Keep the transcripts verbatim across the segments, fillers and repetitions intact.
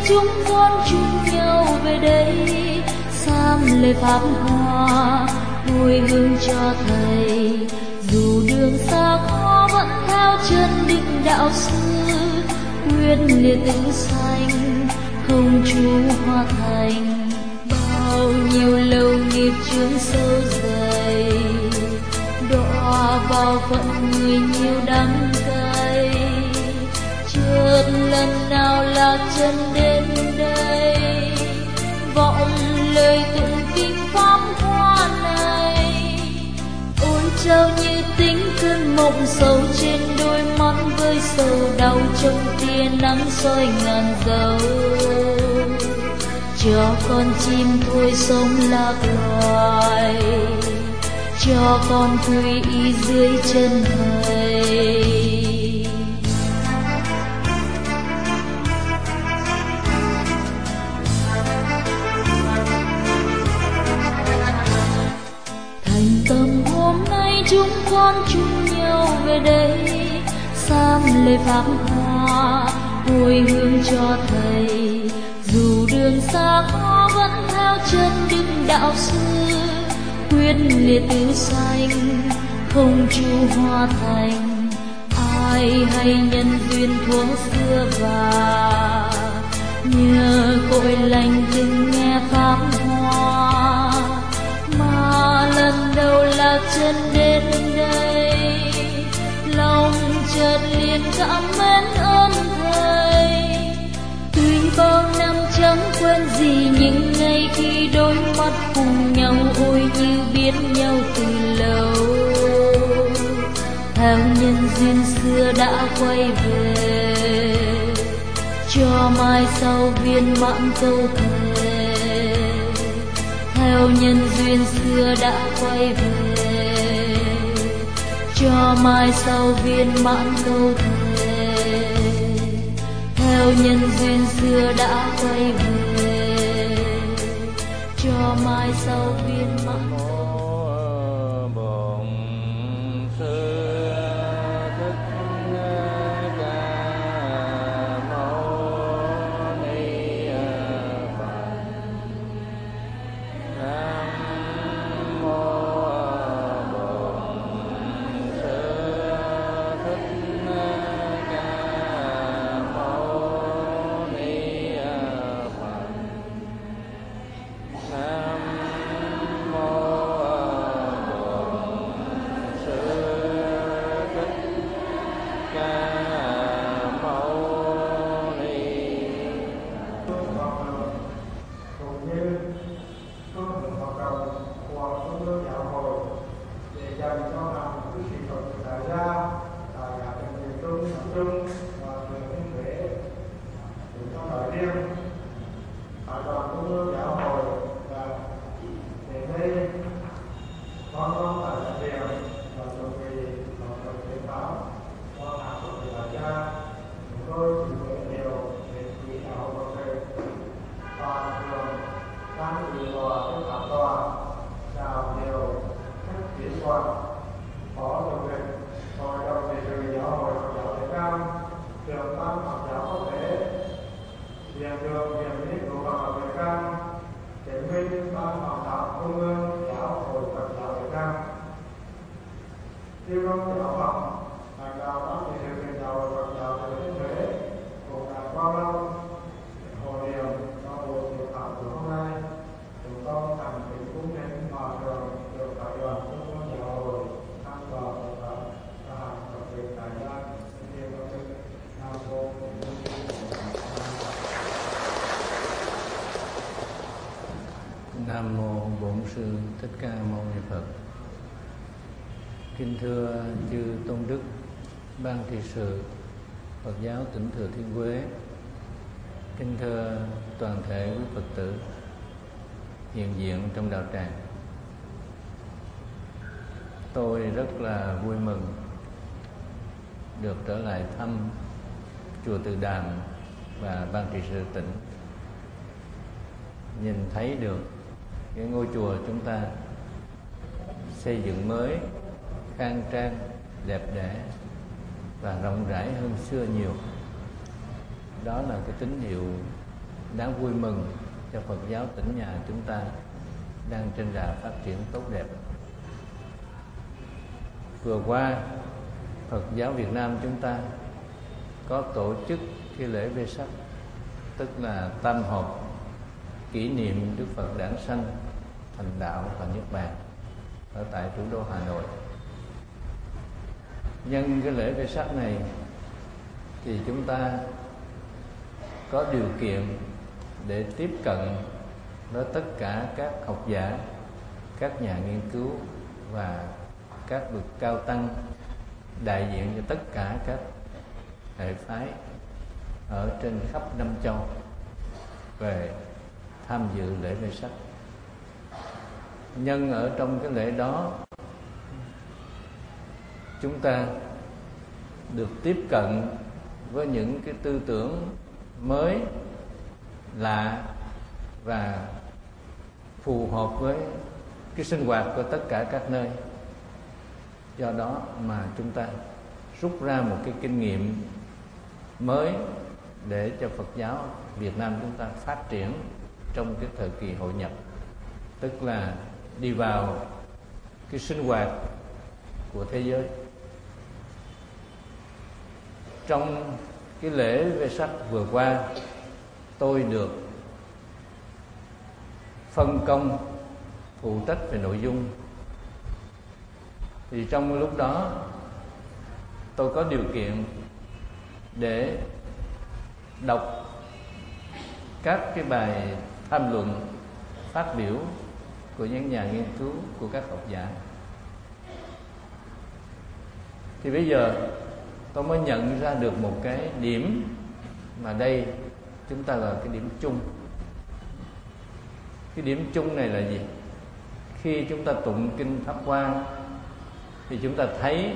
chúng con chung nhau về đây, sam lễ pháp hoa hồi hương cho thầy. Dù đường xa khó vẫn theo chân định đạo sư, quyết liệt tự sanh không chu hoa thành. Bao nhiêu lâu nghiệp chướng sâu dày, đọa vào phận người nhiều đắng cay. Chợt lần nào lạc chân đến đây, vọng lời tụng kinh pháp hoa này. Ôi trao như tính cơn mộng sâu trên đôi mắt, với sầu đau trong tia nắng soi ngàn dấu. Cho con chim thôi sống lạc loài, cho con quy y dưới chân thầy. Thành tâm hôm nay chúng con chung nhau về đây, sam lễ pháp hoa hồi hương cho thầy. Dù đường xa khó vẫn theo chân đức đạo sư, quyết liệt tứ sanh không chu hoa thành. Ai hay nhân duyên thuở xưa và nhờ cội lành từng nghe pháp hoa, mà lần đầu lạc chân đến đây, lòng chợt liền cảm mến ơn thầy. Tuy bao năm chẳng quên gì những ngày khi đôi mắt cùng nhau, ôi như biết nhau từ lâu. Theo nhân duyên xưa đã quay về, cho mai sau viên mãn câu thề. Theo nhân duyên xưa đã quay về, cho mai sau viên mãn câu thề. Theo nhân duyên xưa đã quay về, cho mai sau viên mãn. Bổn Sư Thích Ca Mâu Ni Phật. Nam mô Bổn Sư Thích Ca Mâu Ni Phật. Nam mô Bổn Sư Thích Ca Mâu Ni Phật. Kính thưa chư tôn đức, ban trị sự Phật giáo tỉnh Thừa Thiên Huế, kính thưa toàn thể quý Phật tử hiện diện trong đạo tràng. Tôi rất là vui mừng được trở lại thăm chùa Từ Đàm và ban trị sự tỉnh, nhìn thấy được cái ngôi chùa chúng ta xây dựng mới, khang trang, đẹp đẽ và rộng rãi hơn xưa nhiều. Đó là cái tín hiệu đáng vui mừng cho Phật giáo tỉnh nhà chúng ta đang trên đà phát triển tốt đẹp. Vừa qua, Phật giáo Việt Nam chúng ta có tổ chức cái lễ Vesak, tức là tam họp kỷ niệm Đức Phật đản sanh, thành đạo và niết bàn ở tại thủ đô Hà Nội. Nhân cái lễ Vesak này thì chúng ta có điều kiện để tiếp cận với tất cả các học giả, các nhà nghiên cứu và các bậc cao tăng đại diện cho tất cả các hệ phái ở trên khắp năm châu về tham dự lễ Vesak. Nhân ở trong cái lễ đó, chúng ta được tiếp cận với những cái tư tưởng mới, lạ và phù hợp với cái sinh hoạt của tất cả các nơi. Do đó mà chúng ta rút ra một cái kinh nghiệm mới để cho Phật giáo Việt Nam chúng ta phát triển trong cái thời kỳ hội nhập, tức là đi vào cái sinh hoạt của thế giới. Trong cái lễ Vesak vừa qua, tôi được phân công phụ trách về nội dung. Thì trong lúc đó tôi có điều kiện để đọc các cái bài tham luận phát biểu của những nhà nghiên cứu, của các học giả. Thì bây giờ tôi mới nhận ra được một cái điểm mà đây chúng ta gọi cái điểm chung. Cái điểm chung này là gì? Khi chúng ta tụng kinh Pháp Hoa thì chúng ta thấy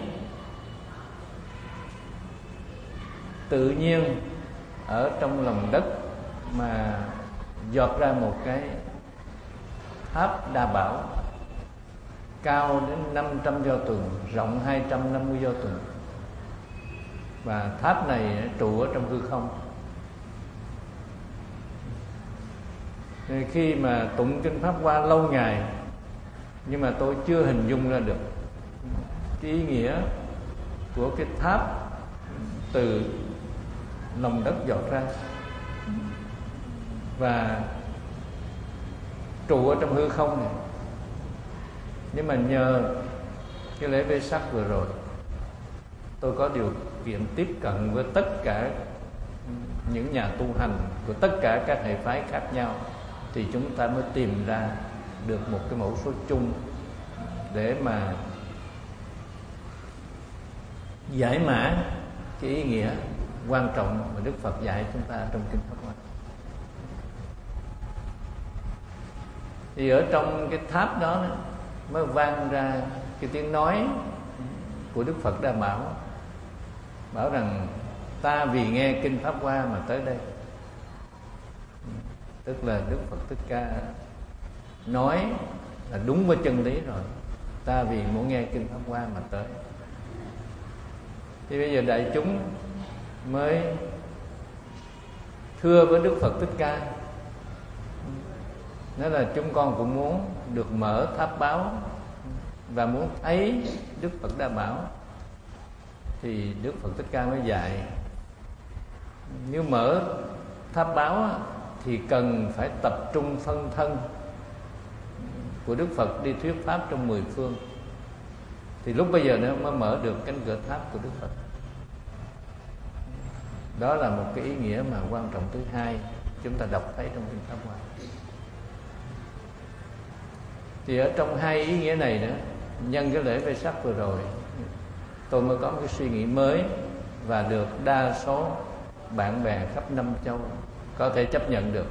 tự nhiên ở trong lòng đất mà giọt ra một cái tháp Đa Bảo cao đến năm trăm do tuần, rộng hai trăm năm mươi do tuần. Và tháp này trụ ở trong hư không. Khi mà tụng kinh Pháp Hoa lâu ngày, nhưng mà tôi chưa hình dung ra được cái ý nghĩa của cái tháp từ lòng đất giọt ra và trụ ở trong hư không này. Nhưng mà nhờ cái lễ Vesak vừa rồi, tôi có điều kiện tiếp cận với tất cả những nhà tu hành của tất cả các hệ phái khác nhau, thì chúng ta mới tìm ra được một cái mẫu số chung để mà giải mã cái ý nghĩa quan trọng mà Đức Phật dạy chúng ta trong kinh Pháp Hoa. Thì ở trong cái tháp đó mới vang ra cái tiếng nói của Đức Phật Đa Bảo, bảo rằng ta vì nghe kinh Pháp Hoa mà tới đây. Tức là Đức Phật Thích Ca nói là đúng với chân lý rồi, ta vì muốn nghe kinh Pháp Hoa mà tới. Thì bây giờ đại chúng mới thưa với Đức Phật Thích Ca, nói là chúng con cũng muốn được mở tháp báo và muốn thấy Đức Phật Đa Bảo. Thì Đức Phật Thích Ca mới dạy, nếu mở tháp báo thì cần phải tập trung phân thân của Đức Phật đi thuyết pháp trong mười phương, thì lúc bây giờ nó mới mở được cánh cửa tháp của Đức Phật. Đó là một cái ý nghĩa mà quan trọng thứ hai chúng ta đọc thấy trong kinh Pháp Hoa. Thì ở trong hai ý nghĩa này nữa, nhân cái lễ Vesak vừa rồi, tôi mới có một cái suy nghĩ mới và được đa số bạn bè khắp năm châu có thể chấp nhận được.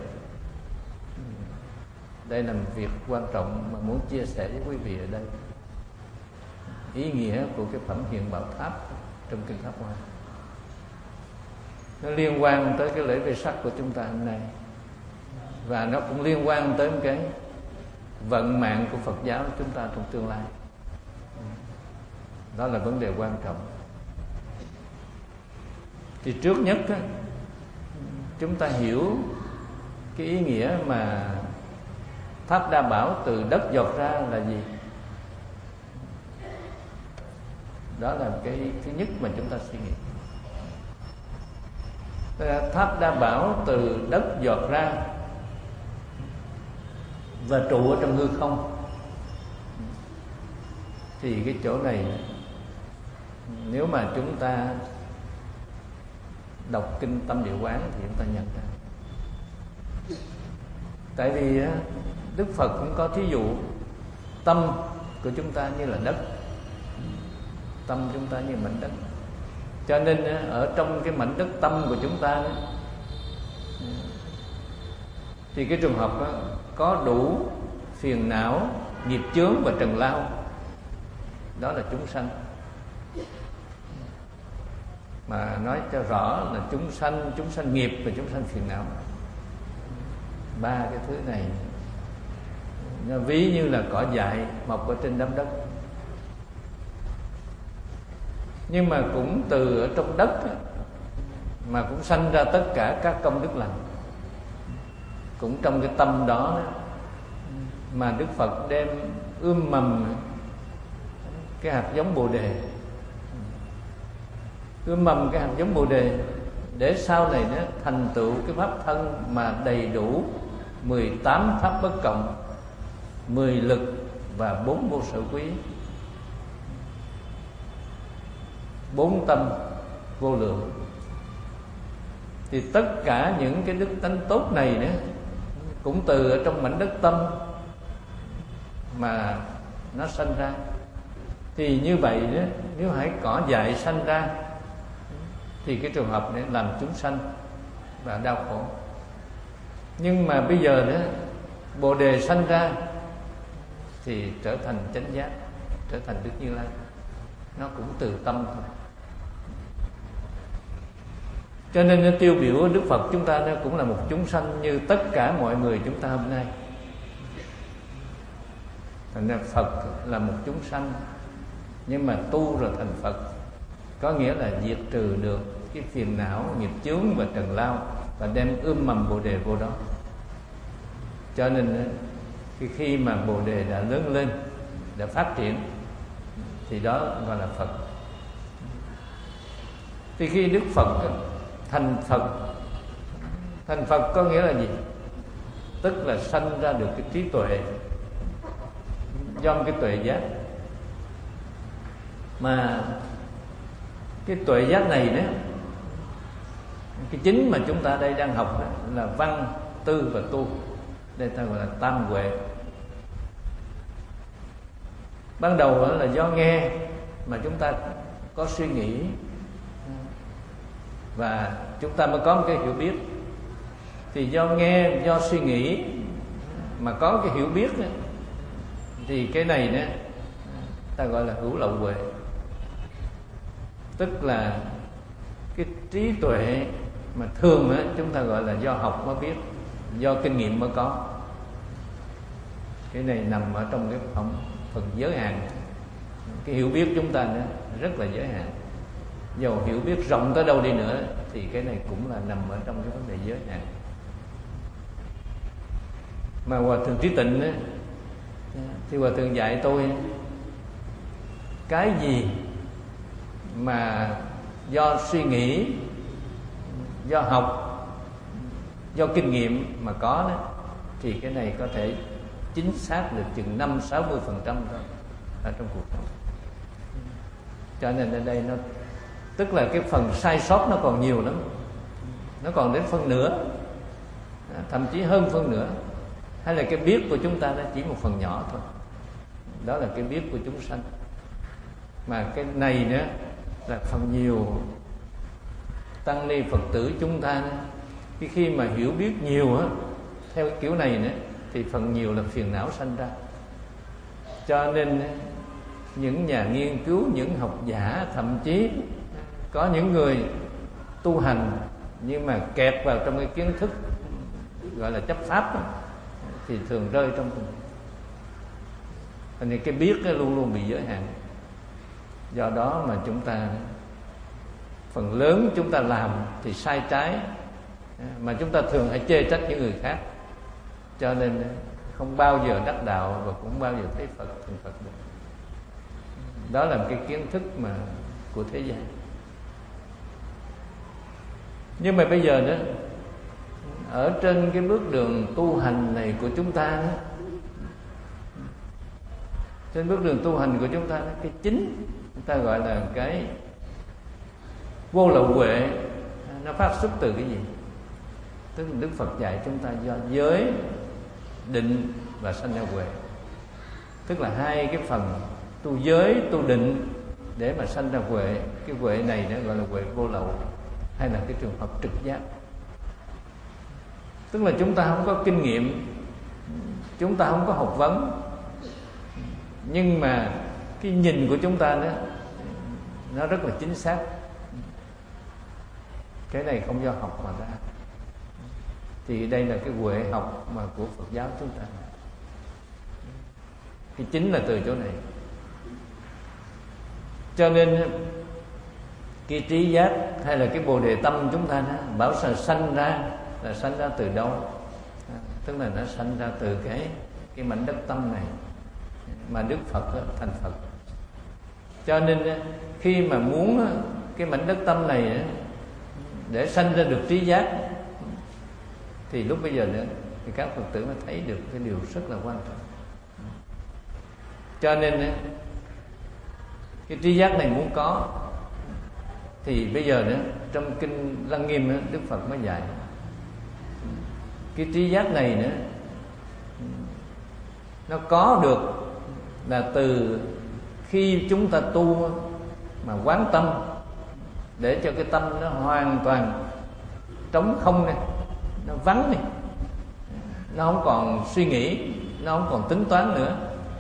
Đây là một việc quan trọng mà muốn chia sẻ với quý vị ở đây. Ý nghĩa của cái phẩm Hiện Bảo Tháp trong kinh Pháp Hoa nó liên quan tới cái lễ Vesak của chúng ta hôm nay, và nó cũng liên quan tới cái vận mạng của Phật giáo chúng ta trong tương lai. Đó là vấn đề quan trọng. Thì trước nhất á, chúng ta hiểu cái ý nghĩa mà tháp Đa Bảo từ đất giọt ra là gì? Đó là cái thứ nhất mà chúng ta suy nghĩ. Tháp Đa Bảo từ đất giọt ra và trụ ở trong hư không. Thì cái chỗ này nếu mà chúng ta đọc kinh Tâm Địa Quán thì chúng ta nhận ra. Tại vì Đức Phật cũng có thí dụ tâm của chúng ta như là đất, tâm chúng ta như mảnh đất. Cho nên ở trong cái mảnh đất tâm của chúng ta thì cái trường hợp đó, có đủ phiền não, nghiệp chướng và trần lao. Đó là chúng sanh. Mà nói cho rõ là chúng sanh, chúng sanh nghiệp và chúng sanh phiền não. Ba cái thứ này nó ví như là cỏ dại mọc ở trên đám đất. Nhưng mà cũng từ ở trong đất mà cũng sanh ra tất cả các công đức lành. Cũng trong cái tâm đó mà Đức Phật đem ươm mầm cái hạt giống Bồ Đề. Ươm mầm cái hạt giống Bồ Đề để sau này nó thành tựu cái pháp thân mà đầy đủ mười tám pháp bất cộng, mười lực và bốn vô sở quý, bốn tâm vô lượng. Thì tất cả những cái đức tánh tốt này nữa cũng từ ở trong mảnh đất tâm mà nó sanh ra. Thì như vậy đó, nếu hãy cỏ dại sanh ra thì cái trường hợp này làm chúng sanh và đau khổ. Nhưng mà bây giờ đó Bồ Đề sanh ra thì trở thành chánh giác, trở thành Đức Như Lai. Nó cũng từ tâm thôi. Cho nên nó tiêu biểu Đức Phật chúng ta nó cũng là một chúng sanh như tất cả mọi người chúng ta hôm nay. Thành ra Phật là một chúng sanh, nhưng mà tu rồi thành Phật, có nghĩa là diệt trừ được cái phiền não, nghiệp chướng và trần lao, và đem ươm mầm Bồ Đề vô đó. Cho nên khi, khi mà Bồ Đề đã lớn lên, đã phát triển, thì đó gọi là Phật. Thì khi Đức Phật thành Phật, thành Phật có nghĩa là gì? Tức là sanh ra được cái trí tuệ, do cái tuệ giác. Mà cái tuệ giác này đó, cái chính mà chúng ta đây đang học đó, là văn, tư và tu. Đây ta gọi là tam huệ. Ban đầu đó là do nghe mà chúng ta có suy nghĩ, và chúng ta mới có một cái hiểu biết. Thì do nghe, do suy nghĩ mà có cái hiểu biết đó, thì cái này đó ta gọi là hữu lậu huệ. Tức là cái trí tuệ mà thường đó, chúng ta gọi là do học mới biết, do kinh nghiệm mới có. Cái này nằm ở trong cái phần, phần giới hạn. Cái hiểu biết chúng ta đó rất là giới hạn. Dầu hiểu biết rộng tới đâu đi nữa thì cái này cũng là nằm ở trong cái vấn đề giới hạn. Mà Hòa Thượng Trí Tịnh đó, thì Hòa Thượng dạy tôi cái gì mà do suy nghĩ, do học, do kinh nghiệm mà có đó, thì cái này có thể chính xác được chừng năm sáu mươi phần trăm thôi ở trong cuộc sống. Cho nên ở đây nó tức là cái phần sai sót nó còn nhiều lắm, nó còn đến phân nửa, thậm chí hơn phân nửa. Hay là cái biết của chúng ta nó chỉ một phần nhỏ thôi. Đó là cái biết của chúng sanh. Mà cái này nữa là phần nhiều tăng ni Phật tử chúng ta nữa, cái khi mà hiểu biết nhiều á, theo cái kiểu này nữa, thì phần nhiều là phiền não sanh ra. Cho nên những nhà nghiên cứu, những học giả, thậm chí có những người tu hành nhưng mà kẹt vào trong cái kiến thức gọi là chấp pháp đó, thì thường rơi trong thành ra cái biết nó luôn luôn bị giới hạn. Do đó mà chúng ta phần lớn chúng ta làm thì sai trái, mà chúng ta thường hay chê trách những người khác, cho nên không bao giờ đắc đạo và cũng bao giờ thấy Phật thành Phật được. Đó là một cái kiến thức mà của thế gian. Nhưng mà bây giờ nữa, ở trên cái bước đường tu hành này của chúng ta đó, trên bước đường tu hành của chúng ta đó, cái chính chúng ta gọi là cái vô lậu huệ, nó phát xuất từ cái gì? Tức là Đức Phật dạy chúng ta do giới, định và sanh ra huệ. Tức là hai cái phần tu giới, tu định để mà sanh ra huệ. Cái huệ này nó gọi là huệ vô lậu, hay là cái trường hợp trực giác. Tức là chúng ta không có kinh nghiệm, chúng ta không có học vấn, nhưng mà cái nhìn của chúng ta đó nó rất là chính xác. Cái này không do học mà ra. Thì đây là cái huệ học mà của Phật giáo chúng ta. Cái chính là từ chỗ này. Cho nên cái trí giác hay là cái bồ đề tâm chúng ta đó, bảo sao sanh ra là sanh ra từ đâu? Tức là nó sanh ra từ cái cái mảnh đất tâm này mà Đức Phật đó, thành Phật. Cho nên khi mà muốn cái mảnh đất tâm này đó, để sanh ra được trí giác, thì lúc bây giờ nữa thì các Phật tử mới thấy được cái điều rất là quan trọng. Cho nên cái trí giác này muốn có, thì bây giờ nữa trong kinh Lăng Nghiêm đó, Đức Phật mới dạy cái trí giác này nữa nó có được là từ khi chúng ta tu mà quán tâm, để cho cái tâm nó hoàn toàn trống không này, nó vắng này, nó không còn suy nghĩ, nó không còn tính toán nữa.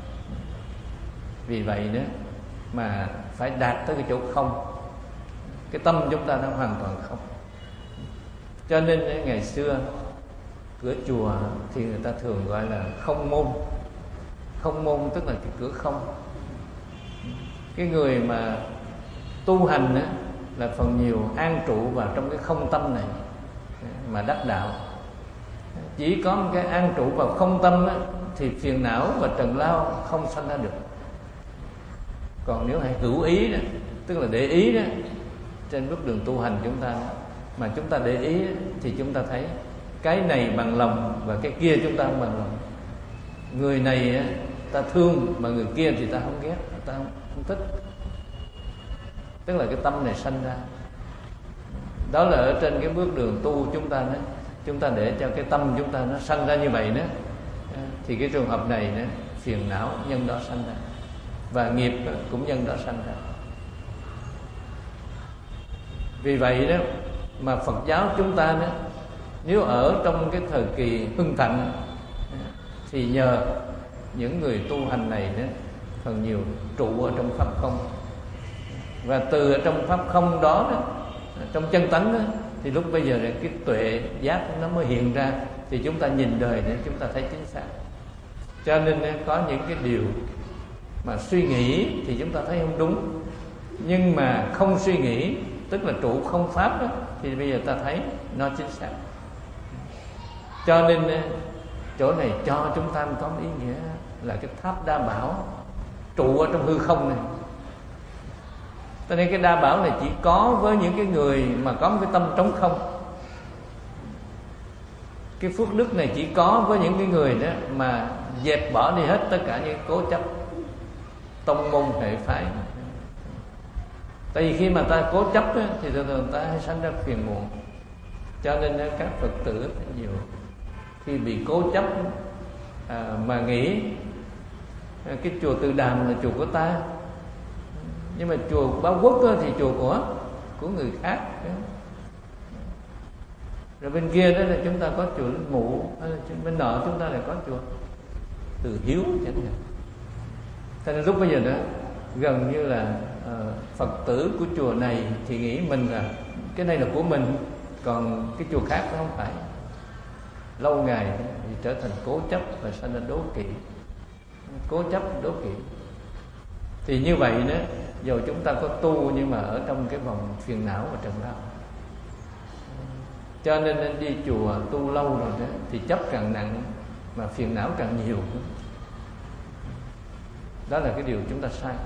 Vì vậy nữa mà phải đạt tới cái chỗ không. Cái tâm chúng ta nó hoàn toàn không. Cho nên ngày xưa cửa chùa thì người ta thường gọi là không môn. Không môn tức là cái cửa không. Cái người mà tu hành á, là phần nhiều an trụ vào trong cái không tâm này mà đắc đạo. Chỉ có một cái an trụ vào không tâm á, thì phiền não và trần lao không sanh ra được. Còn nếu hãy hữu ý đó, tức là để ý đó, trên bước đường tu hành chúng ta đó, mà chúng ta để ý đó, thì chúng ta thấy cái này bằng lòng và cái kia chúng ta không bằng lòng. Người này á, ta thương mà người kia thì ta không ghét, ta không, không thích. Tức là cái tâm này sanh ra. Đó là ở trên cái bước đường tu chúng ta đó, chúng ta để cho cái tâm chúng ta nó sanh ra như vậy đó, thì cái trường hợp này đó, phiền não nhân đó sanh ra, và nghiệp cũng nhân đó sanh ra. Vì vậy đó mà Phật giáo chúng ta đó, nếu ở trong cái thời kỳ hưng thịnh thì nhờ những người tu hành này đó, phần nhiều trụ ở trong pháp không. Và từ ở trong pháp không đó, đó trong chân tánh đó, thì lúc bây giờ cái tuệ giác nó mới hiện ra, thì chúng ta nhìn đời để chúng ta thấy chính xác. Cho nên có những cái điều mà suy nghĩ thì chúng ta thấy không đúng, nhưng mà không suy nghĩ, tức là trụ không pháp đó, thì bây giờ ta thấy nó chính xác. Cho nên chỗ này cho chúng ta có một ý nghĩa là cái tháp đa bảo trụ ở trong hư không này. Cho nên cái đa bảo này chỉ có với những cái người mà có một cái tâm trống không. Cái phước đức này chỉ có với những cái người đó mà dẹp bỏ đi hết tất cả những cố chấp tông môn hệ phái. Tại vì khi mà ta cố chấp á, thì thường thường ta hay sanh ra phiền muộn. Cho nên các Phật tử nhiều khi bị cố chấp à, mà nghĩ à, cái chùa Từ Đàm là chùa của ta, nhưng mà chùa Báo Quốc thì chùa của của người khác. Rồi bên kia đó là chúng ta có chùa Linh Mụ, hay là bên nọ chúng ta lại có chùa Từ Hiếu chẳng hạn. Thế nên lúc bây giờ đó gần như là uh, Phật tử của chùa này thì nghĩ mình là cái này là của mình, còn cái chùa khác nó không phải. Lâu ngày thì trở thành cố chấp và sanh ra đố kỵ. Cố chấp đố kỵ. Thì như vậy đó, dù chúng ta có tu nhưng mà ở trong cái vòng phiền não và trần lao. Cho nên nên đi chùa tu lâu rồi đó thì chấp càng nặng mà phiền não càng nhiều. Đó là cái điều chúng ta sai.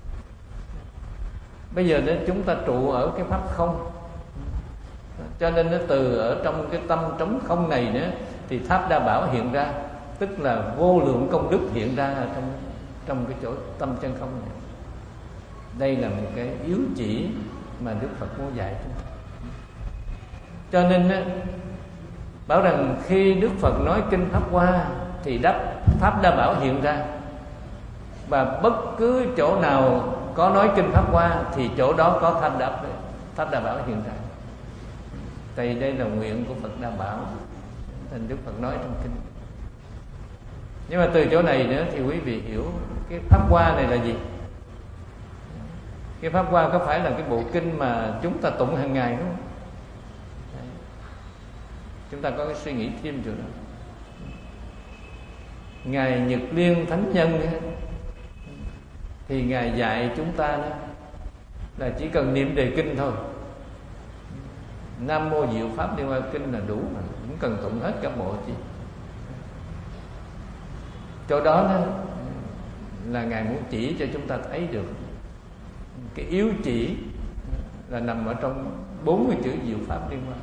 Bây giờ nên chúng ta trụ ở cái pháp không. Cho nên nó từ ở trong cái tâm trống không này nữa thì Tháp Đa Bảo hiện ra, tức là vô lượng công đức hiện ra trong trong cái chỗ tâm chân không này. Đây là một cái yếu chỉ mà Đức Phật muốn dạy chúng ta. Cho nên bảo rằng khi Đức Phật nói kinh Pháp Hoa thì đáp Pháp Đa Bảo hiện ra, và bất cứ chỗ nào có nói kinh Pháp Hoa thì chỗ đó có Pháp Đa Pháp Đa Bảo hiện ra. Tại đây là nguyện của Phật Đa Bảo, thành Đức Phật nói trong kinh. Nhưng mà từ chỗ này nữa thì quý vị hiểu cái Pháp Hoa này là gì? Cái Pháp Hoa có phải là cái bộ kinh mà chúng ta tụng hàng ngày không? Đấy. Chúng ta có cái suy nghĩ thêm chỗ đó. Ngài Nhật Liên Thánh Nhân thì Ngài dạy chúng ta đó là chỉ cần niệm đề kinh thôi. Nam Mô Diệu Pháp Liên Hoa Kinh là đủ mà, không cần tụng hết cả bộ chi. Chỗ đó, đó là Ngài muốn chỉ cho chúng ta thấy được cái yếu chỉ là nằm ở trong bốn mươi chữ Diệu Pháp Liên Hoa.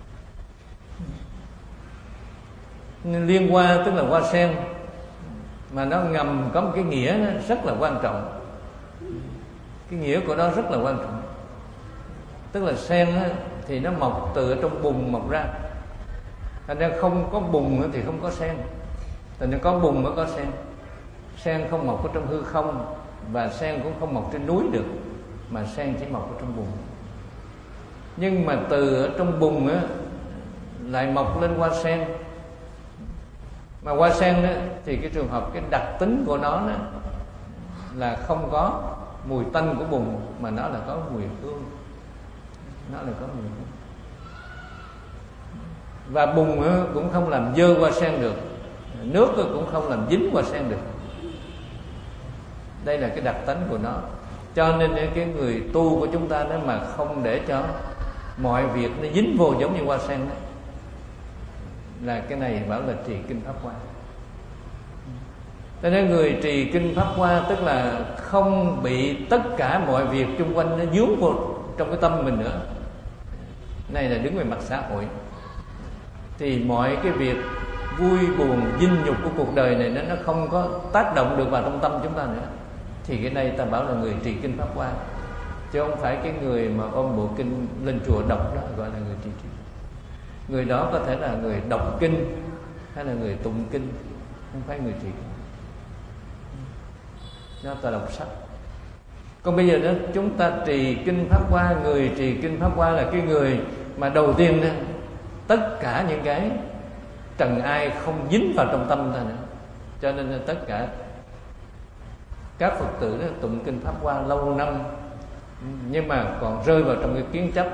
Liên Hoa tức là hoa sen, mà nó ngầm có một cái nghĩa nó rất là quan trọng. Cái nghĩa của nó rất là quan trọng. Tức là sen á, thì nó mọc từ ở trong bùn mọc ra. Thành ra không có bùn thì không có sen, thành ra có bùn mới có sen. Sen không mọc ở trong hư không, và sen cũng không mọc trên núi được, mà sen chỉ mọc ở trong bùn. Nhưng mà từ ở trong bùn á lại mọc lên hoa sen. Mà hoa sen đó, thì cái trường hợp cái đặc tính của nó đó, là không có mùi tanh của bùn, mà nó là có mùi hương. Nó là có mùi hương. Và bùn cũng không làm dơ hoa sen được, nước cũng không làm dính hoa sen được. Đây là cái đặc tính của nó. Cho nên cái người tu của chúng ta đó mà không để cho mọi việc nó dính vô giống như hoa sen đó, là cái này bảo là trì kinh Pháp Hoa. Cho nên người trì kinh Pháp Hoa tức là không bị tất cả mọi việc xung quanh nó dướng vô trong cái tâm mình nữa. Này là đứng về mặt xã hội, thì mọi cái việc vui buồn vinh nhục của cuộc đời này nó nó không có tác động được vào trong tâm chúng ta nữa. Thì cái này ta bảo là người trì kinh Pháp Hoa, chứ không phải cái người mà ôm bộ kinh lên chùa đọc đó gọi là người trì kinh. Người đó có thể là người đọc kinh hay là người tụng kinh, không phải người trì kinh. Nó ta đọc sách. Còn bây giờ đó chúng ta trì kinh Pháp Hoa, người trì kinh Pháp Hoa là cái người mà đầu tiên đó, tất cả những cái trần ai không dính vào trong tâm ta nữa. Cho nên là tất cả các Phật tử đó tụng kinh Pháp Hoa lâu năm, nhưng mà còn rơi vào trong cái kiến chấp,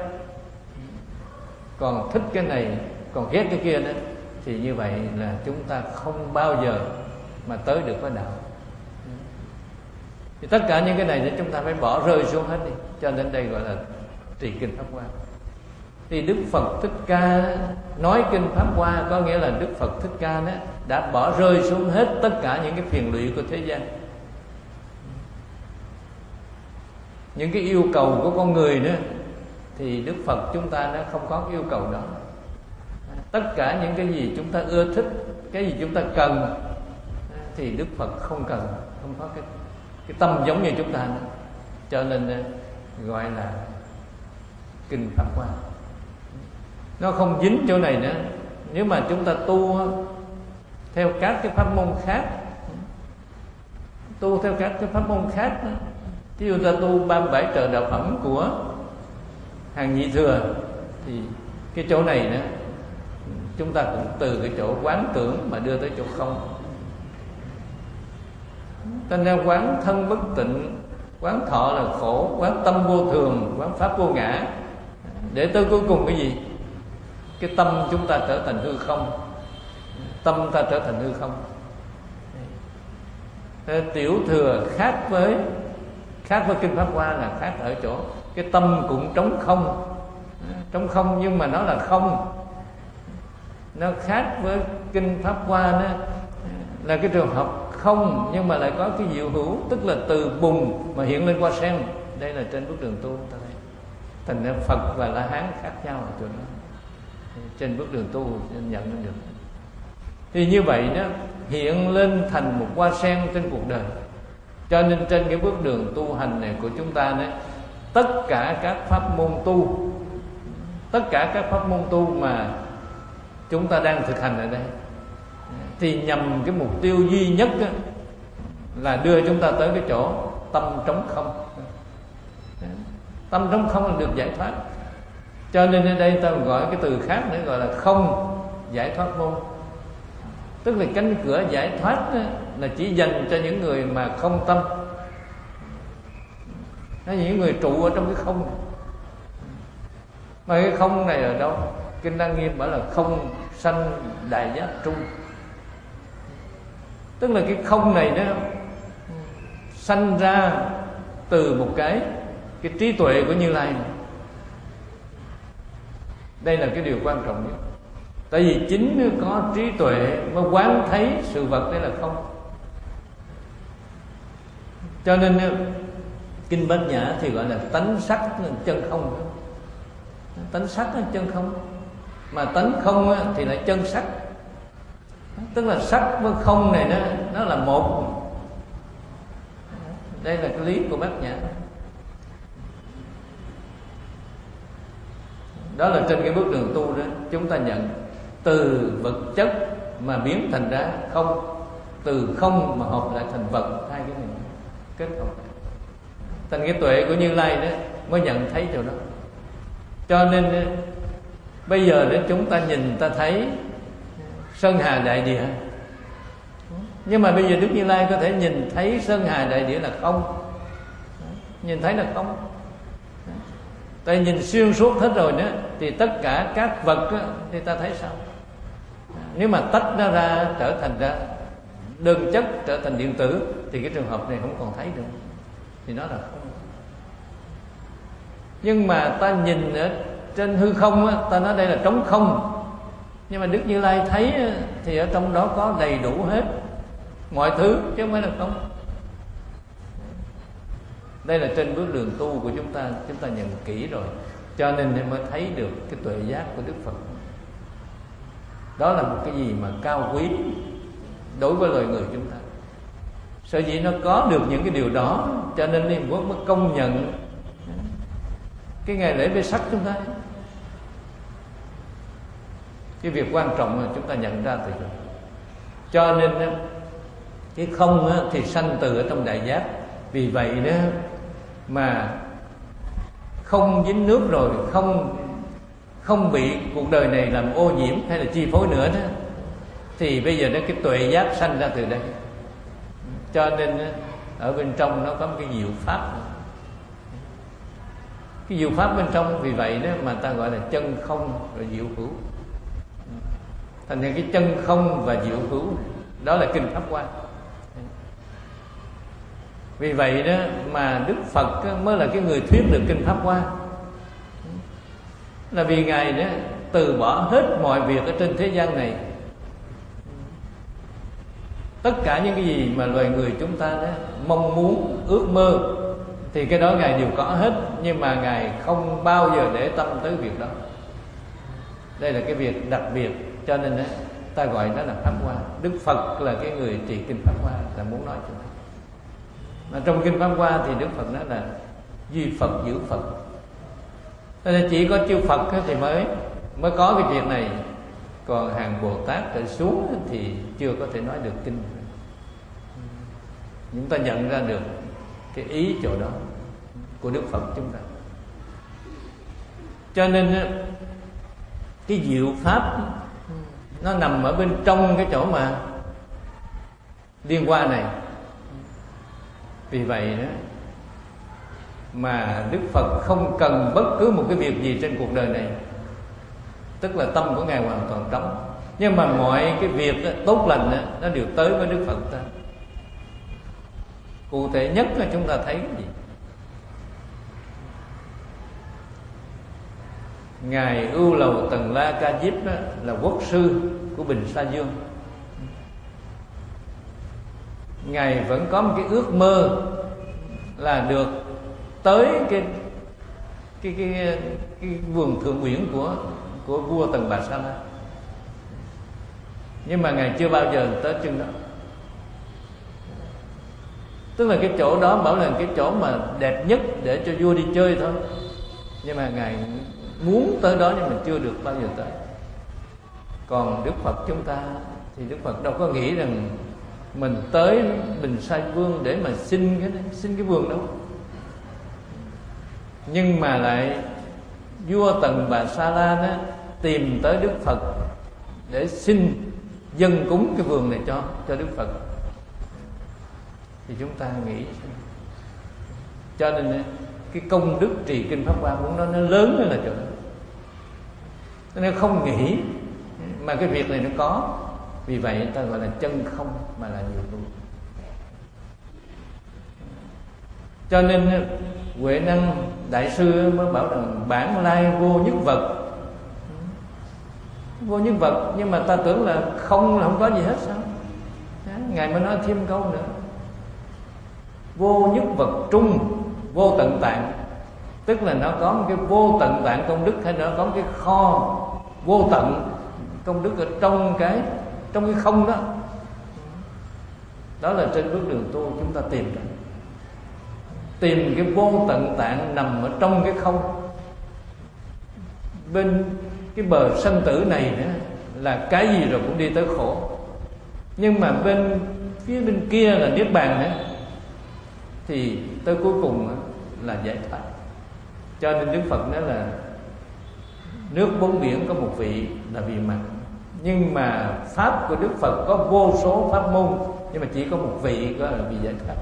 còn thích cái này, còn ghét cái kia nữa, thì như vậy là chúng ta không bao giờ mà tới được với đạo. Thì tất cả những cái này thì chúng ta phải bỏ rơi xuống hết đi. Cho nên đây gọi là trì kinh Pháp Hoa. Thì Đức Phật Thích Ca nói kinh Pháp Hoa có nghĩa là Đức Phật Thích Ca đó đã bỏ rơi xuống hết tất cả những cái phiền lụy của thế gian. Những cái yêu cầu của con người nữa thì Đức Phật chúng ta nó không có cái yêu cầu đó. Tất cả những cái gì chúng ta ưa thích, cái gì chúng ta cần thì Đức Phật không cần, không có cái cái tâm giống như chúng ta nữa. Cho nên gọi là kinh Pháp Hoa. Nó không dính chỗ này nữa. Nếu mà chúng ta tu theo các cái pháp môn khác, tu theo các cái pháp môn khác, ví dụ ta tu ba mươi bảy trợ đạo phẩm của hàng nhị thừa, thì cái chỗ này nữa chúng ta cũng từ cái chỗ quán tưởng mà đưa tới chỗ không. Ta nên quán thân bất tịnh, quán thọ là khổ, quán tâm vô thường, quán pháp vô ngã, để tới cuối cùng cái gì? Cái tâm chúng ta trở thành hư không, tâm ta trở thành hư không. Tiểu thừa khác với khác với kinh Pháp Hoa là khác ở chỗ cái tâm cũng trống không, trống không nhưng mà nó là không, nó khác với kinh Pháp Hoa đó, là cái trường hợp không nhưng mà lại có cái diệu hữu, tức là từ bùn mà hiện lên hoa sen. Đây là trên bước đường tu ta thấy. Thành ra Phật và La Hán khác nhau ở chỗ đó. Trên bước đường tu nhận được. Thì như vậy đó, hiện lên thành một hoa sen trên cuộc đời. Cho nên trên cái bước đường tu hành này của chúng ta đó, tất cả các pháp môn tu, tất cả các pháp môn tu mà chúng ta đang thực hành ở đây, thì nhằm cái mục tiêu duy nhất đó, là đưa chúng ta tới cái chỗ tâm trống không. Tâm trống không là được giải thoát. Cho nên ở đây ta gọi cái từ khác nữa, gọi là không giải thoát môn. Tức là cánh cửa giải thoát đó, là chỉ dành cho những người mà không tâm, nó những người trụ ở trong cái không. Mà cái không này ở đâu? Kinh Đăng Nghiêm bảo là không sanh đại giác trung. Tức là cái không này nó sanh ra từ một cái cái trí tuệ của Như Lai này. Đây là cái điều quan trọng nhất. Tại vì chính có trí tuệ mới quán thấy sự vật đấy là không. Cho nên kinh Bát Nhã thì gọi là tánh sắc chân không. Tánh sắc là chân không, mà tánh không thì lại chân sắc. Tức là sắc với không này nó nó là một. Đây là cái lý của Bát Nhã. Đó là trên cái bước đường tu đó, chúng ta nhận từ vật chất mà biến thành ra không, từ không mà hợp lại thành vật, hai cái này kết hợp. Thành cái tuệ của Như Lai đó mới nhận thấy điều đó. Cho nên bây giờ đó chúng ta nhìn ta thấy Sơn Hà Đại Địa, nhưng mà bây giờ Đức Như Lai có thể nhìn thấy Sơn Hà Đại Địa là không, nhìn thấy là không. Tại nhìn xuyên suốt hết rồi nữa, thì tất cả các vật đó, thì ta thấy sao? Nếu mà tách nó ra trở thành ra đơn chất, trở thành điện tử, thì cái trường hợp này không còn thấy được, thì nó là không. Nhưng mà ta nhìn ở trên hư không á, ta nói đây là trống không. Nhưng mà Đức Như Lai thấy thì ở trong đó có đầy đủ hết mọi thứ, chứ không phải là không. Đây là trên bước đường tu của chúng ta, chúng ta nhận kỹ rồi, cho nên mới thấy được cái tuệ giác của Đức Phật. Đó là một cái gì mà cao quý đối với loài người chúng ta. Sở dĩ nó có được những cái điều đó, cho nên Liên Quốc mới công nhận cái ngày lễ Vê Sắc chúng ta. Cái việc quan trọng là chúng ta nhận ra từ đó. Cho nên cái không thì sanh từ ở trong đại giác. Vì vậy đó mà không dính nước rồi, không không bị cuộc đời này làm ô nhiễm hay là chi phối nữa đó, thì bây giờ đó cái tuệ giác sanh ra từ đây. Cho nên ở bên trong nó có một cái diệu pháp. Cái diệu pháp bên trong, vì vậy đó mà ta gọi là chân không và diệu hữu. Thành ra cái chân không và diệu hữu đó là kinh Pháp Hoa. Vì vậy đó mà Đức Phật mới là cái người thuyết được kinh Pháp Hoa. Là vì Ngài đó từ bỏ hết mọi việc ở trên thế gian này. Tất cả những cái gì mà loài người chúng ta đó mong muốn, ước mơ, thì cái đó Ngài đều có hết. Nhưng mà Ngài không bao giờ để tâm tới việc đó. Đây là cái việc đặc biệt. Cho nên đó, ta gọi nó là Pháp Hoa. Đức Phật là cái người trì kinh Pháp Hoa, là muốn nói cho nó. Mà trong kinh Pháp Hoa thì Đức Phật nói là duy Phật giữ Phật. Nên chỉ có chư Phật thì mới mới có cái việc này. Còn hàng Bồ Tát trở xuống thì chưa có thể nói được kinh. Chúng ta nhận ra được cái ý chỗ đó của Đức Phật chúng ta. Cho nên cái diệu pháp nó nằm ở bên trong cái chỗ mà liên quan này. Vì vậy đó mà Đức Phật không cần bất cứ một cái việc gì trên cuộc đời này, tức là tâm của Ngài hoàn toàn trống. Nhưng mà mọi cái việc đó, tốt lành đó, nó đều tới với Đức Phật ta. Cụ thể nhất là chúng ta thấy cái gì? Ngài Ưu Lầu Tần La Ca Diếp đó, là quốc sư của Bình Sa Dương. Ngài vẫn có một cái ước mơ là được tới cái cái cái cái, cái vườn thượng uyển của của vua Tần Bà Sa La, nhưng mà Ngài chưa bao giờ tới chân đó. Tức là cái chỗ đó bảo là cái chỗ mà đẹp nhất để cho vua đi chơi thôi, nhưng mà Ngài muốn tới đó nhưng mà chưa được bao giờ tới. Còn Đức Phật chúng ta thì Đức Phật đâu có nghĩ rằng mình tới Bình Sa Vương để mà xin cái xin cái vườn đâu, nhưng mà lại vua Tần Bà Sa La đó tìm tới Đức Phật để xin dâng cúng cái vườn này cho cho Đức Phật. Thì chúng ta nghĩ, cho nên cái công đức trì kinh Pháp Hoa muốn nói nó lớn hơn là chỗ đó. Nên không nghĩ mà cái việc này nó có. Vì vậy người ta gọi là chân không mà là nhiều tu. Cho nên Huệ Năng Đại sư mới bảo rằng bản lai vô nhất vật. Vô nhất vật, nhưng mà ta tưởng là không là không có gì hết sao? Ngài mới nói thêm câu nữa: vô nhất vật trung vô tận tạng. Tức là nó có một cái vô tận tạng công đức, hay nó có một cái kho vô tận công đức ở trong cái trong cái không đó. Đó là trên bước đường tu chúng ta tìm ra, tìm cái vô tận tạng nằm ở trong cái không. Bên cái bờ sanh tử này nữa là cái gì rồi cũng đi tới khổ, nhưng mà bên phía bên kia là niết bàn nữa, thì tới cuối cùng là giải thoát. Cho nên Đức Phật nói là nước bốn biển có một vị là vị mặt, nhưng mà pháp của Đức Phật có vô số pháp môn, nhưng mà chỉ có một vị có là vị giải thoát.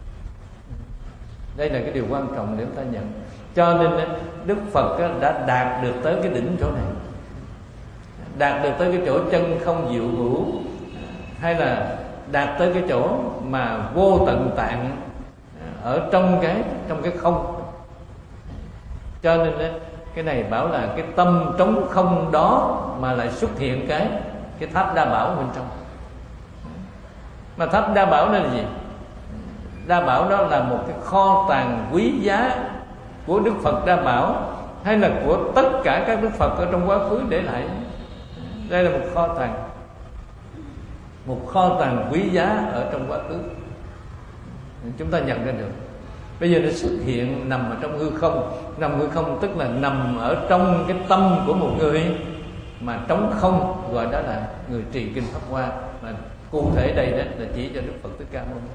Đây là cái điều quan trọng để chúng ta nhận. Cho nên Đức Phật đã đạt được tới cái đỉnh chỗ này, đạt được tới cái chỗ chân không diệu hữu, hay là đạt tới cái chỗ mà vô tận tạng ở trong cái trong cái không. Cho nên cái này bảo là cái tâm trống không đó mà lại xuất hiện cái cái tháp Đa Bảo bên trong. Mà tháp Đa Bảo đó là gì? Đa Bảo đó là một cái kho tàng quý giá của Đức Phật Đa Bảo, hay là của tất cả các Đức Phật ở trong quá khứ để lại. Đây là một kho tàng, một kho tàng quý giá ở trong quá khứ, chúng ta nhận ra được. Bây giờ nó xuất hiện nằm ở trong hư không. Nằm hư không tức là nằm ở trong cái tâm của một người mà trống không, gọi đó là người trì kinh Pháp Hoa. Mà cụ thể đây đó là chỉ cho Đức Phật Thích Ca Mâu Ni.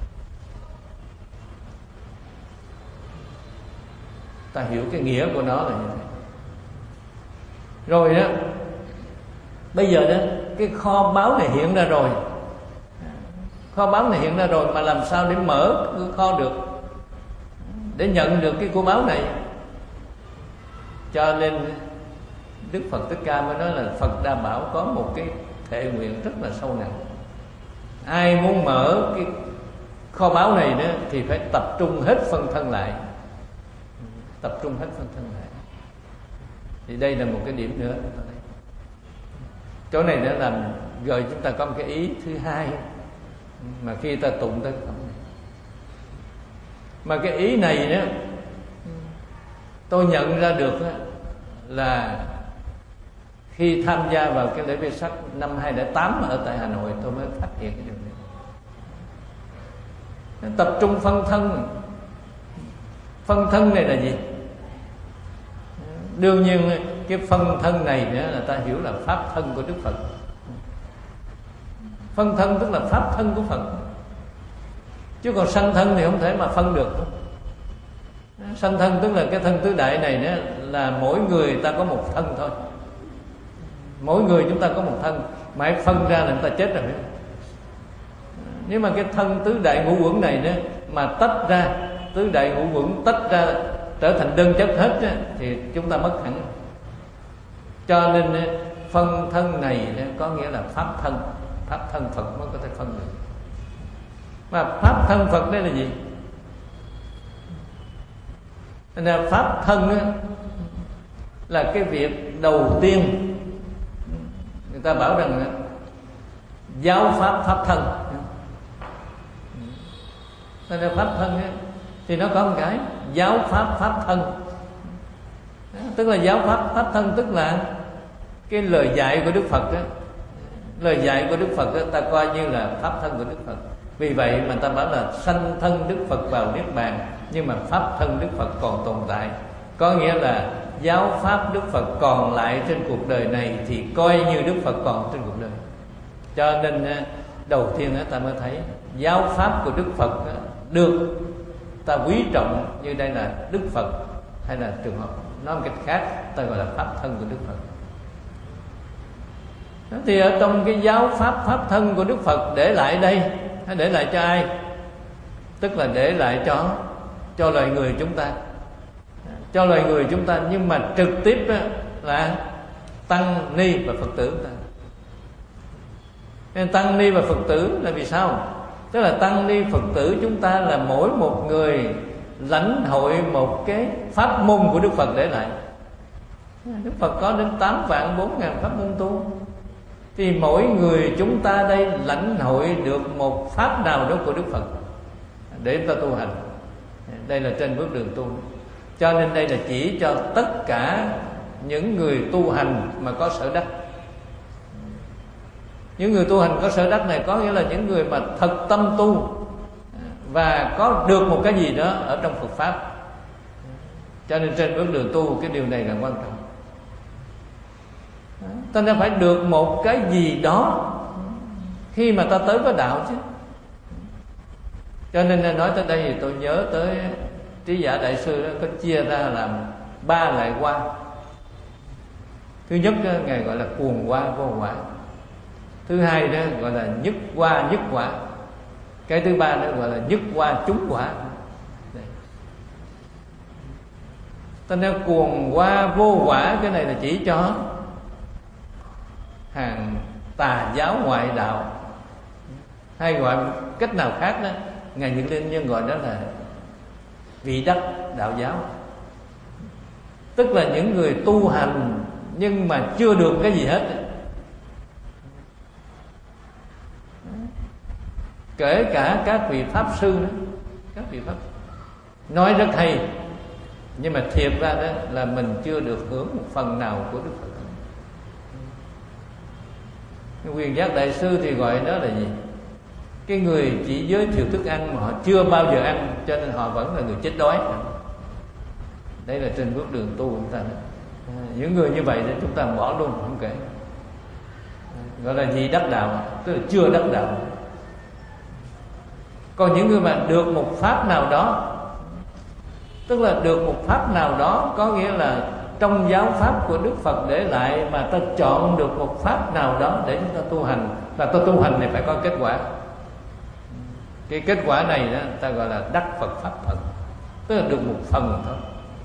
Ta hiểu cái nghĩa của nó là như thế. Rồi đó, bây giờ đó cái kho báu này hiện ra rồi. Kho báu này hiện ra rồi, mà làm sao để mở cái kho được, để nhận được cái của báu này? Cho nên Đức Phật Thích Ca mới nói là Phật Đa Bảo có một cái thệ nguyện rất là sâu nặng. Ai muốn mở cái kho báu này đó thì phải tập trung hết phân thân lại, tập trung hết phân thân lại. Thì đây là một cái điểm nữa. Chỗ này đã làm gợi chúng ta có một cái ý thứ hai mà khi ta tụng tới cái này. Mà cái ý này đó tôi nhận ra được đó, là khi tham gia vào cái lễ Vesak năm hai không không tám ở tại Hà Nội, tôi mới phát hiện cái điều này. Tập trung phân thân. Phân thân này là gì? Đương nhiên cái phân thân này nữa là ta hiểu là pháp thân của Đức Phật. Phân thân tức là pháp thân của Phật, chứ còn sanh thân thì không thể mà phân được. Sanh thân tức là cái thân tứ đại này nữa, là mỗi người ta có một thân thôi. Mỗi người chúng ta có một thân, mà phân ra là người ta chết rồi. Nếu mà cái thân tứ đại ngũ uẩn này nữa mà tách ra, tứ đại ngũ uẩn tách ra trở thành đơn chất hết á, thì chúng ta mất hẳn. Cho nên phân thân này có nghĩa là pháp thân. Pháp thân Phật mới có thể phân được. Mà pháp thân Phật đây là gì? Nên là pháp thân á, là cái việc đầu tiên. Người ta bảo rằng giáo pháp pháp thân. Nên là pháp thân ấy, thì nó có một cái giáo pháp pháp thân. Tức là giáo pháp pháp thân, tức là cái lời dạy của Đức Phật đó. Lời dạy của Đức Phật đó, ta coi như là pháp thân của Đức Phật. Vì vậy mà ta bảo là sanh thân Đức Phật vào Niết Bàn, nhưng mà pháp thân Đức Phật còn tồn tại. Có nghĩa là giáo pháp Đức Phật còn lại trên cuộc đời này thì coi như Đức Phật còn trên cuộc đời. Cho nên đầu tiên ta mới thấy giáo pháp của Đức Phật được ta quý trọng như đây là Đức Phật, hay là trường hợp nói một cách khác ta gọi là pháp thân của Đức Phật. Thì ở trong cái giáo pháp pháp thân của Đức Phật để lại đây, để lại cho ai? Tức là để lại cho cho loài người chúng ta, cho loài người chúng ta, nhưng mà trực tiếp là tăng ni và Phật tử ta. Nên tăng ni và Phật tử là vì sao? Tức là tăng ni Phật tử chúng ta là mỗi một người lãnh hội một cái pháp môn của Đức Phật để lại. Đức Phật có đến tám vạn bốn ngàn pháp môn tu, thì mỗi người chúng ta đây lãnh hội được một pháp nào đó của Đức Phật để ta tu hành. Đây là trên bước đường tu. Cho nên đây là chỉ cho tất cả những người tu hành mà có sở đắc. Những người tu hành có sở đắc này có nghĩa là những người mà thật tâm tu và có được một cái gì đó ở trong Phật Pháp. Cho nên trên bước đường tu cái điều này là quan trọng. Ta nên phải được một cái gì đó khi mà ta tới với đạo chứ. Cho nên nói tới đây thì tôi nhớ tới Trí Giả Đại Sư đó, có chia ra làm ba loại hoa. Thứ nhất Ngài gọi là cuồng hoa vô quả. Thứ hai đó gọi là nhất hoa nhất quả. Cái thứ ba đó gọi là nhất hoa chúng quả. Ta nói cuồng hoa vô quả, cái này là chỉ cho hàng tà giáo ngoại đạo, hay gọi cách nào khác đó, Ngài Nhật Liên Nhân gọi đó là vị đắc đạo giáo. Tức là những người tu hành nhưng mà chưa được cái gì hết. Kể cả các vị Pháp Sư đó, các vị Pháp nói rất hay, nhưng mà thiệt ra đó là mình chưa được hưởng một phần nào của Đức Phật. Quyền Giác Đại Sư thì gọi đó là gì? Cái người chỉ giới thiệu thức ăn mà họ chưa bao giờ ăn, cho nên họ vẫn là người chết đói. Đây là trên bước đường tu của chúng ta. Những người như vậy thì chúng ta bỏ luôn không kể. Gọi là gì? Đắc đạo, tức là chưa đắc đạo. Còn những người mà được một pháp nào đó, tức là được một pháp nào đó, có nghĩa là trong giáo pháp của Đức Phật để lại mà ta chọn được một pháp nào đó để chúng ta tu hành, và ta tu hành này phải có kết quả. Cái kết quả này đó ta gọi là đắc Phật pháp phận, tức là được một phần thôi.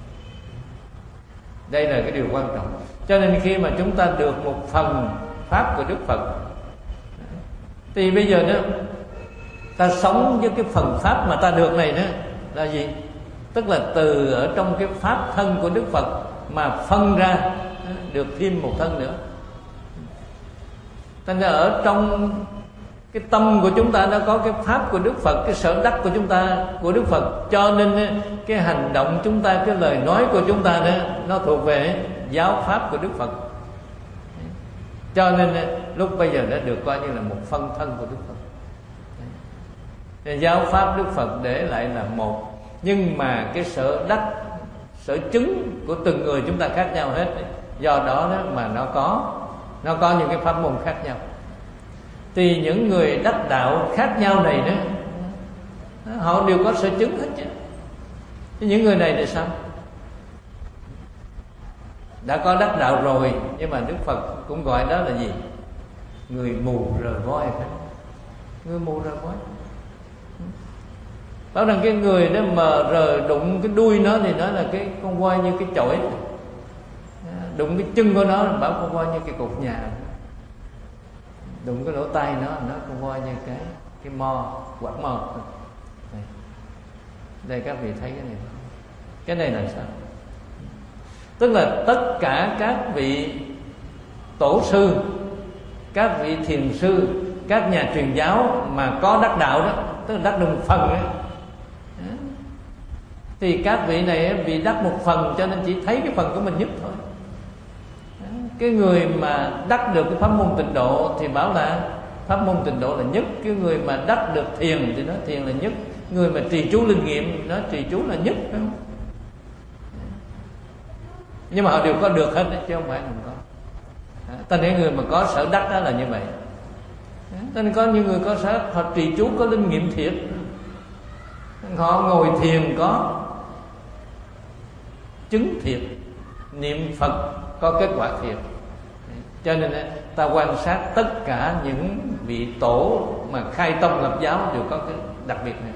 Đây là cái điều quan trọng. Cho nên khi mà chúng ta được một phần pháp của Đức Phật, thì bây giờ đó ta sống với cái phần pháp mà ta được này đó là gì? Tức là từ ở trong cái pháp thân của Đức Phật mà phân ra được thêm một thân nữa. Thành ra ở trong cái tâm của chúng ta nó có cái pháp của Đức Phật, cái sở đắc của chúng ta của Đức Phật, cho nên cái hành động chúng ta, cái lời nói của chúng ta đó nó thuộc về giáo pháp của Đức Phật. Cho nên lúc bây giờ đã được coi như là một phân thân của Đức Phật. Giáo pháp Đức Phật để lại là một, nhưng mà cái sở đắc, sở chứng của từng người chúng ta khác nhau hết. Do đó, đó mà nó có nó có những cái pháp môn khác nhau. Thì những người đắc đạo khác nhau này đó, họ đều có sở chứng hết chứ. Những người này thì sao? Đã có đắc đạo rồi, nhưng mà Đức Phật cũng gọi đó là gì? Người mù rờ voi phải. Người mù rờ voi. Bảo rằng cái người đó mà rờ đụng cái đuôi nó thì nó là cái con voi như cái chổi, đụng cái chân của nó bảo con voi như cái cột nhà, đụng cái lỗ tai nó nó con voi như cái cái mo, quạt mo. Đây các vị thấy cái này, cái này là sao? Tức là tất cả các vị tổ sư, các vị thiền sư, các nhà truyền giáo mà có đắc đạo đó, tức là đắc được một phần đó, thì các vị này vì đắc một phần cho nên chỉ thấy cái phần của mình nhất thôi. Cái người mà đắc được cái pháp môn tịnh độ thì bảo là pháp môn tịnh độ là nhất. Cái người mà đắc được thiền thì nói thiền là nhất. Người mà trì chú linh nghiệm nói trì chú là nhất, phải không? Nhưng mà họ đều có được hết chứ không phải không có. Ta thấy người mà có sở đắc đó là như vậy. Cho nên có những người có sở đắc, họ trì chú có linh nghiệm thiệt, họ ngồi thiền có chứng thiệt, niệm Phật có kết quả thiệt. Cho nên ta quan sát tất cả những vị tổ mà khai tông lập giáo đều có cái đặc biệt này.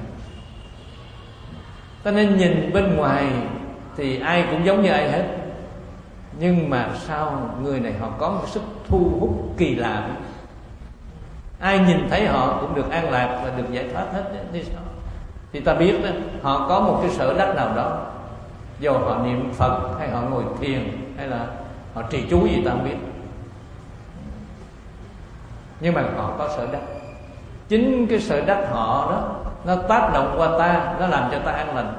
Cho nên nhìn bên ngoài thì ai cũng giống như ai hết, nhưng mà sao người này họ có một sức thu hút kỳ lạ. Ai nhìn thấy họ cũng được an lạc và được giải thoát hết. Như sao? Thì ta biết đó, họ có một cái sở đắc nào đó, dù họ niệm Phật hay họ ngồi thiền hay là họ trì chú gì ta không biết, nhưng mà họ có sở đắc. Chính cái sở đắc họ đó nó tác động qua ta, nó làm cho ta an lành.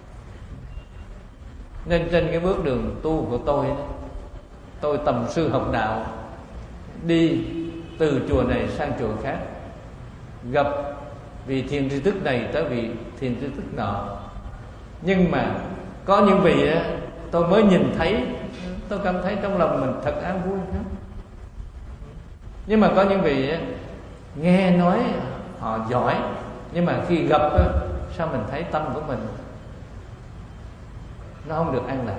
Nên trên cái bước đường tu của tôi, tôi tầm sư học đạo, đi từ chùa này sang chùa khác, gặp vị thiền tri thức này tới vị thiền tri thức nọ, nhưng mà có những vị tôi mới nhìn thấy, tôi cảm thấy trong lòng mình thật an vui. Nhưng mà có những vị nghe nói họ giỏi, nhưng mà khi gặp sao mình thấy tâm của mình nó không được an lạc.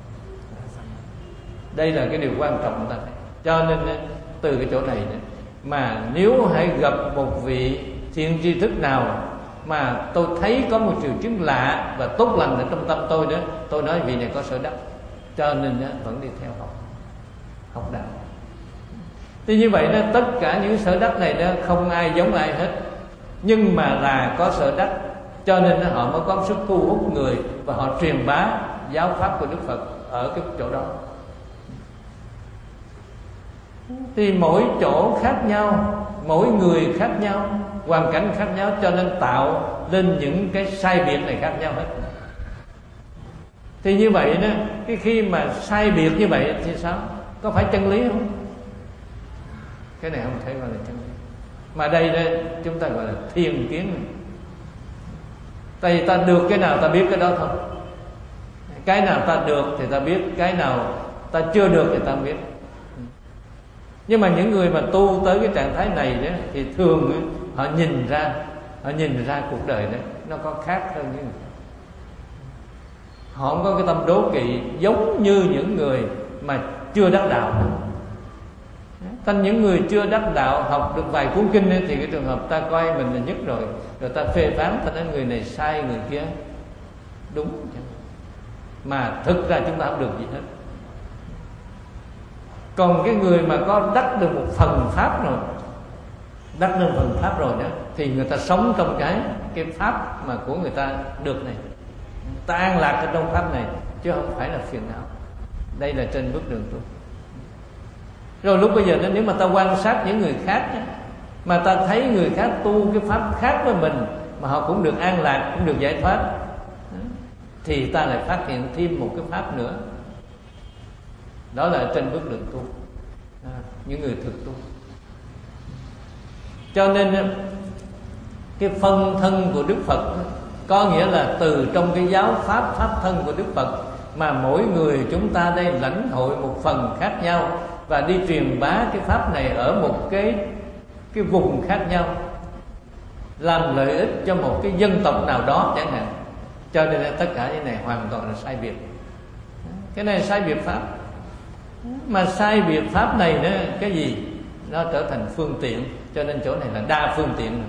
Đây là cái điều quan trọng ta thấy. Cho nên từ cái chỗ này mà nếu hãy gặp một vị thiền tri thức nào mà tôi thấy có một triệu chứng lạ và tốt lành ở trong tâm tôi đó, tôi nói vị này có sở đắc, cho nên vẫn đi theo học học đạo. Thì như vậy đó, tất cả những sở đắc này đó không ai giống ai hết, nhưng mà là có sở đắc, cho nên họ mới có sức thu hút người và họ truyền bá giáo pháp của Đức Phật ở cái chỗ đó. Thì mỗi chỗ khác nhau, mỗi người khác nhau, hoàn cảnh khác nhau, cho nên tạo lên những cái sai biệt này khác nhau hết. Thì như vậy đó, cái khi mà sai biệt như vậy thì sao? Có phải chân lý không? Cái này không thể gọi là chân lý. Mà đây đây chúng ta gọi là thiên kiến. Tại vì ta được cái nào ta biết cái đó thôi. Cái nào ta được thì ta biết, cái nào ta chưa được thì ta không biết. Nhưng mà những người mà tu tới cái trạng thái này đó, thì thường họ nhìn ra, họ nhìn ra cuộc đời đó nó có khác hơn những người. Họ không có cái tâm đố kỵ giống như những người mà chưa đắc đạo. Thành những người chưa đắc đạo học được vài cuốn kinh ấy, thì cái trường hợp ta coi mình là nhất rồi, rồi ta phê phán, ta nói người này sai, người kia đúng, mà thực ra chúng ta không được gì hết. Còn cái người mà có đắc được một phần pháp rồi, đắc được phần pháp rồi đó, thì người ta sống trong cái cái pháp mà của người ta được này, ta an lạc ở trong pháp này chứ không phải là phiền não. Đây là trên bước đường tu. Rồi lúc bây giờ đó, nếu mà ta quan sát những người khác nhé, mà ta thấy người khác tu cái pháp khác với mình mà họ cũng được an lạc, cũng được giải thoát, thì ta lại phát hiện thêm một cái pháp nữa. Đó là trên bước đường tu, à, những người thực tu. Cho nên cái phân thân của Đức Phật có nghĩa là từ trong cái giáo pháp pháp thân của Đức Phật mà mỗi người chúng ta đây lãnh hội một phần khác nhau và đi truyền bá cái pháp này ở một cái cái vùng khác nhau, làm lợi ích cho một cái dân tộc nào đó chẳng hạn. Cho nên là tất cả cái này hoàn toàn là sai biệt. Cái này sai biệt pháp. Mà sai biệt pháp này nó cái gì? Nó trở thành phương tiện. Cho nên chỗ này là đa phương tiện.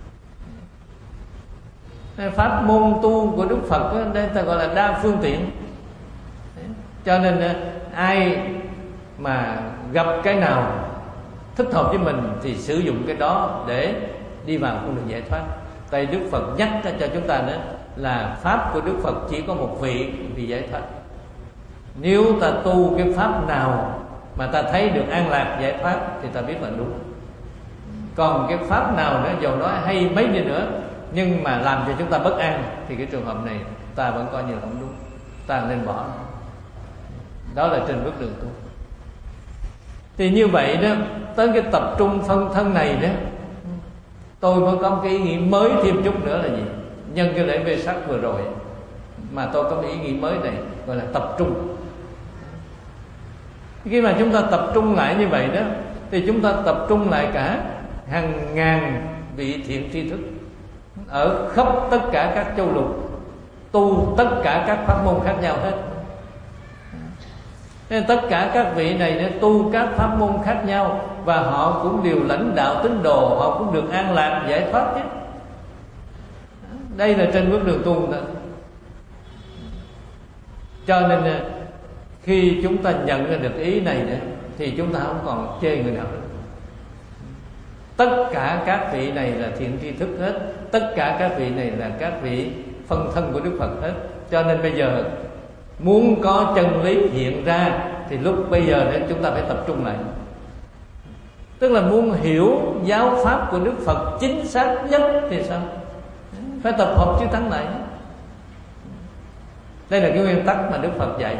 Pháp môn tu của Đức Phật đó, đây ta gọi là đa phương tiện. Cho nên ai mà gặp cái nào thích hợp với mình thì sử dụng cái đó để đi vào con đường giải thoát. Tại Đức Phật nhắc cho chúng ta nữa là pháp của Đức Phật chỉ có một vị, vị giải thoát. Nếu ta tu cái pháp nào mà ta thấy được an lạc giải thoát thì ta biết là đúng. Còn cái pháp nào nữa dầu nói hay mấy đi nữa nhưng mà làm cho chúng ta bất an thì cái trường hợp này ta vẫn coi như là không đúng, ta nên bỏ. Đó là trên bước đường tu. Thì như vậy đó, tới cái tập trung phân thân này đó, tôi mới có một cái ý nghĩ mới thêm chút nữa là gì? Nhân cái lễ Vê Sắc vừa rồi mà tôi có một ý nghĩ mới này, gọi là tập trung. Khi mà chúng ta tập trung lại như vậy đó, thì chúng ta tập trung lại cả hàng ngàn vị thiện tri thức ở khắp tất cả các châu lục, tu tất cả các pháp môn khác nhau hết. Nên tất cả các vị này đã tu các pháp môn khác nhau, và họ cũng đều lãnh đạo tín đồ, họ cũng được an lạc giải thoát chứ. Đây là trên bước đường tu đó. Cho nên khi chúng ta nhận ra được ý này nữa, thì chúng ta không còn chê người nào nữa. Tất cả các vị này là thiện tri thức hết, tất cả các vị này là các vị phân thân của Đức Phật hết. Cho nên bây giờ muốn có chân lý hiện ra thì lúc bây giờ để chúng ta phải tập trung lại. Tức là muốn hiểu giáo pháp của Đức Phật chính xác nhất thì sao? Phải tập hợp chư tăng lại. Đây là cái nguyên tắc mà Đức Phật dạy.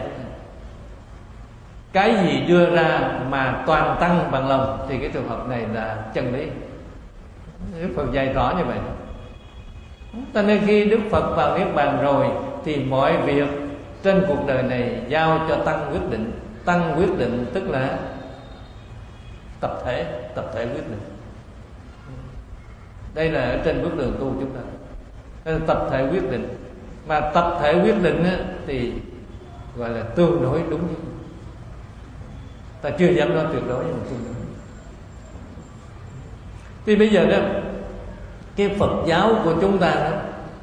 Cái gì đưa ra mà toàn tăng bằng lòng thì cái trường hợp này là chân lý. Đức Phật dạy rõ như vậy. Cho nên khi Đức Phật vào Niết Bàn rồi thì mọi việc trên cuộc đời này giao cho tăng quyết định. Tăng quyết định tức là tập thể, tập thể quyết định. Đây là ở trên bước đường tu chúng ta. Đây là tập thể quyết định. Mà tập thể quyết định thì gọi là tương đối đúng. Ta chưa dám nói tuyệt đối, nhưng mà tương đối. Thì bây giờ đó, cái Phật giáo của chúng ta đó,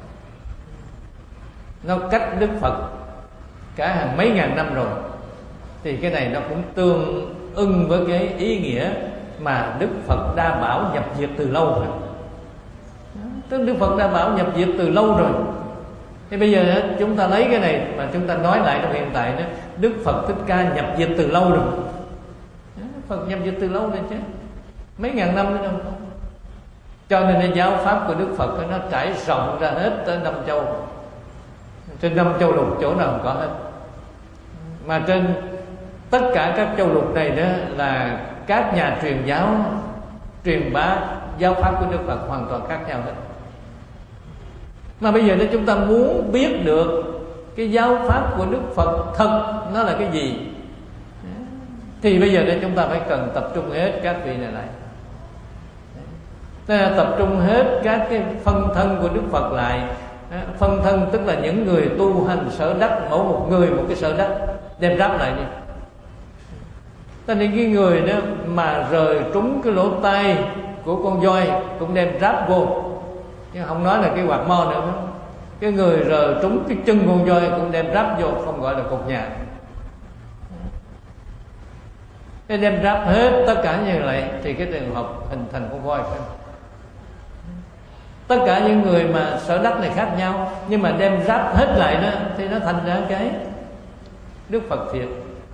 nó cách Đức Phật cả hàng mấy ngàn năm rồi, thì cái này nó cũng tương ưng với cái ý nghĩa mà Đức Phật đa bảo nhập diệt từ lâu rồi. Tức Đức Phật đa bảo nhập diệt từ lâu rồi. Thì bây giờ chúng ta lấy cái này mà chúng ta nói lại trong hiện tại đó, Đức Phật Thích Ca nhập diệt từ lâu rồi. Phật nhập diệt từ lâu rồi chứ, mấy ngàn năm nữa đâu. Cho nên cái giáo pháp của Đức Phật nó trải rộng ra hết tới năm châu. Trên năm châu lục chỗ nào cũng có hết. Mà trên tất cả các châu lục này đó là các nhà truyền giáo truyền bá giáo pháp của Đức Phật hoàn toàn khác nhau hết. Mà bây giờ nếu chúng ta muốn biết được cái giáo pháp của Đức Phật thật nó là cái gì, thì bây giờ đây chúng ta phải cần tập trung hết các vị này lại. Tức là tập trung hết các cái phân thân của Đức Phật lại. Phân thân tức là những người tu hành sở đắc, mỗi một người một cái sở đắc, đem ráp lại đi. Cho nên cái người đó mà rời trúng cái lỗ tai của con voi cũng đem ráp vô, chứ không nói là cái quạt mo nữa. Cái người rời trúng cái chân con voi cũng đem ráp vô, không gọi là cột nhà. Cái đem ráp hết tất cả như vậy thì cái trường hợp hình thành con voi phải không? Tất cả những người mà sở đắc này khác nhau, nhưng mà đem ráp hết lại đó thì nó thành ra cái Đức Phật thiệt.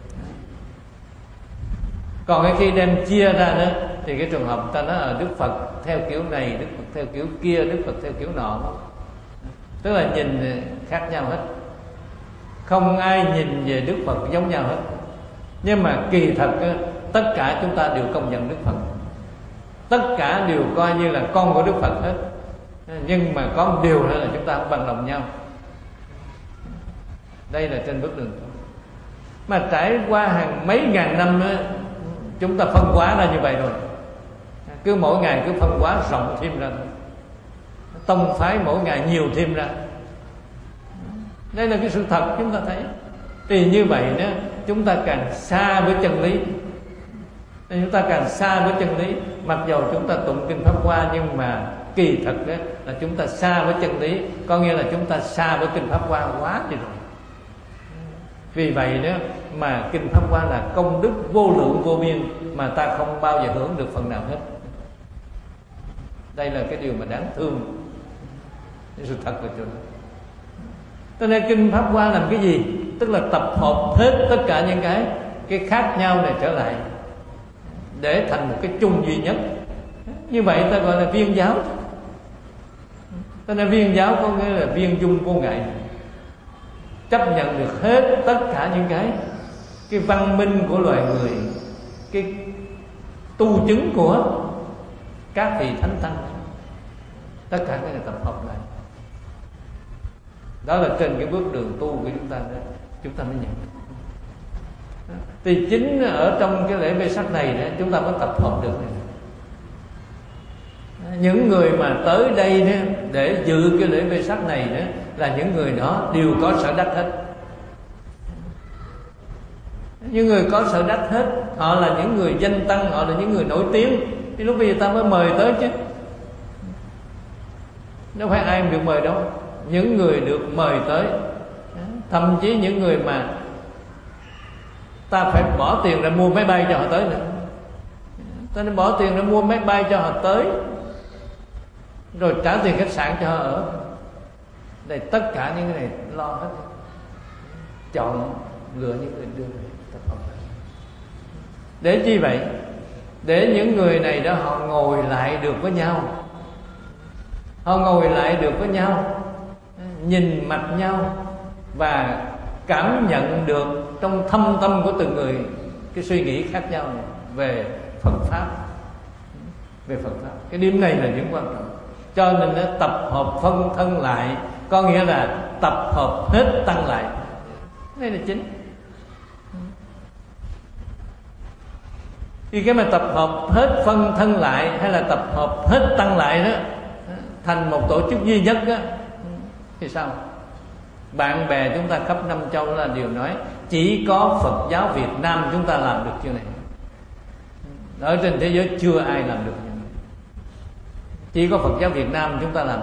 Còn cái khi đem chia ra đó thì cái trường hợp ta nói ở Đức Phật theo kiểu này, Đức Phật theo kiểu kia, Đức Phật theo kiểu nọ. Tức là nhìn khác nhau hết, không ai nhìn về Đức Phật giống nhau hết. Nhưng mà kỳ thật tất cả chúng ta đều công nhận Đức Phật, tất cả đều coi như là con của Đức Phật hết. Nhưng mà có một điều nữa là chúng ta không bằng lòng nhau. Đây là trên bước đường mà trải qua hàng mấy ngàn năm đó, chúng ta phân hóa ra như vậy rồi. Cứ mỗi ngày cứ phân hóa rộng thêm ra, tông phái mỗi ngày nhiều thêm ra. Đây là cái sự thật chúng ta thấy. Thì như vậy đó, chúng ta càng xa với chân lý. Nên chúng ta càng xa với chân lý. Mặc dầu chúng ta tụng kinh Pháp Hoa, nhưng mà kỳ thật đó là chúng ta xa với chân lý. Có nghĩa là chúng ta xa với kinh Pháp Hoa quá đi rồi. Vì vậy đó mà kinh Pháp Hoa là công đức vô lượng vô biên, mà ta không bao giờ hưởng được phần nào hết. Đây là cái điều mà đáng thương. Sự thật là chỗ đó. Cho nên kinh Pháp Hoa làm cái gì? tức là tập hợp hết tất cả những cái cái khác nhau này trở lại để thành một cái chung duy nhất. Như vậy ta gọi là viên giáo. Cho nên viên giáo có nghĩa là viên dung vô ngại, chấp nhận được hết tất cả những cái cái văn minh của loài người, cái tu chứng của các vị thánh tăng, tất cả cái này tập hợp lại. Đó là trên cái bước đường tu của chúng ta đó, chúng ta mới nhận. Thì chính ở trong cái lễ Vesak này đó, chúng ta mới tập hợp được này. Những người mà tới đây đó, để dự cái lễ Vesak này đó, là những người đó đều có sở đắc hết. Những người có sở đắc hết, họ là những người danh tăng, họ là những người nổi tiếng. Thì lúc bây giờ ta mới mời tới chứ, đâu phải ai được mời đâu. Những người được mời tới, thậm chí những người mà ta phải bỏ tiền ra mua máy bay cho họ tới nữa. Ta nên bỏ tiền ra mua máy bay cho họ tới, rồi trả tiền khách sạn cho họ ở. Đây tất cả những cái này lo hết. Chọn lựa những người đưa về tập hợp. Để chi vậy? Để những người này đó họ ngồi lại được với nhau, họ ngồi lại được với nhau, nhìn mặt nhau và cảm nhận được trong thâm tâm của từng người cái suy nghĩ khác nhau này về Phật pháp, về Phật pháp. Cái điểm này là điểm quan trọng. Cho nên nó tập hợp phân thân lại, có nghĩa là tập hợp hết tăng lại. Đây là chính. Khi cái mà tập hợp hết phân thân lại hay là tập hợp hết tăng lại đó thành một tổ chức duy nhất đó, thì sao? Bạn bè chúng ta khắp năm châu là đều nói chỉ có Phật giáo Việt Nam chúng ta làm được chuyện này. Ở trên thế giới chưa ai làm được chuyện này. Chỉ có Phật giáo Việt Nam chúng ta làm.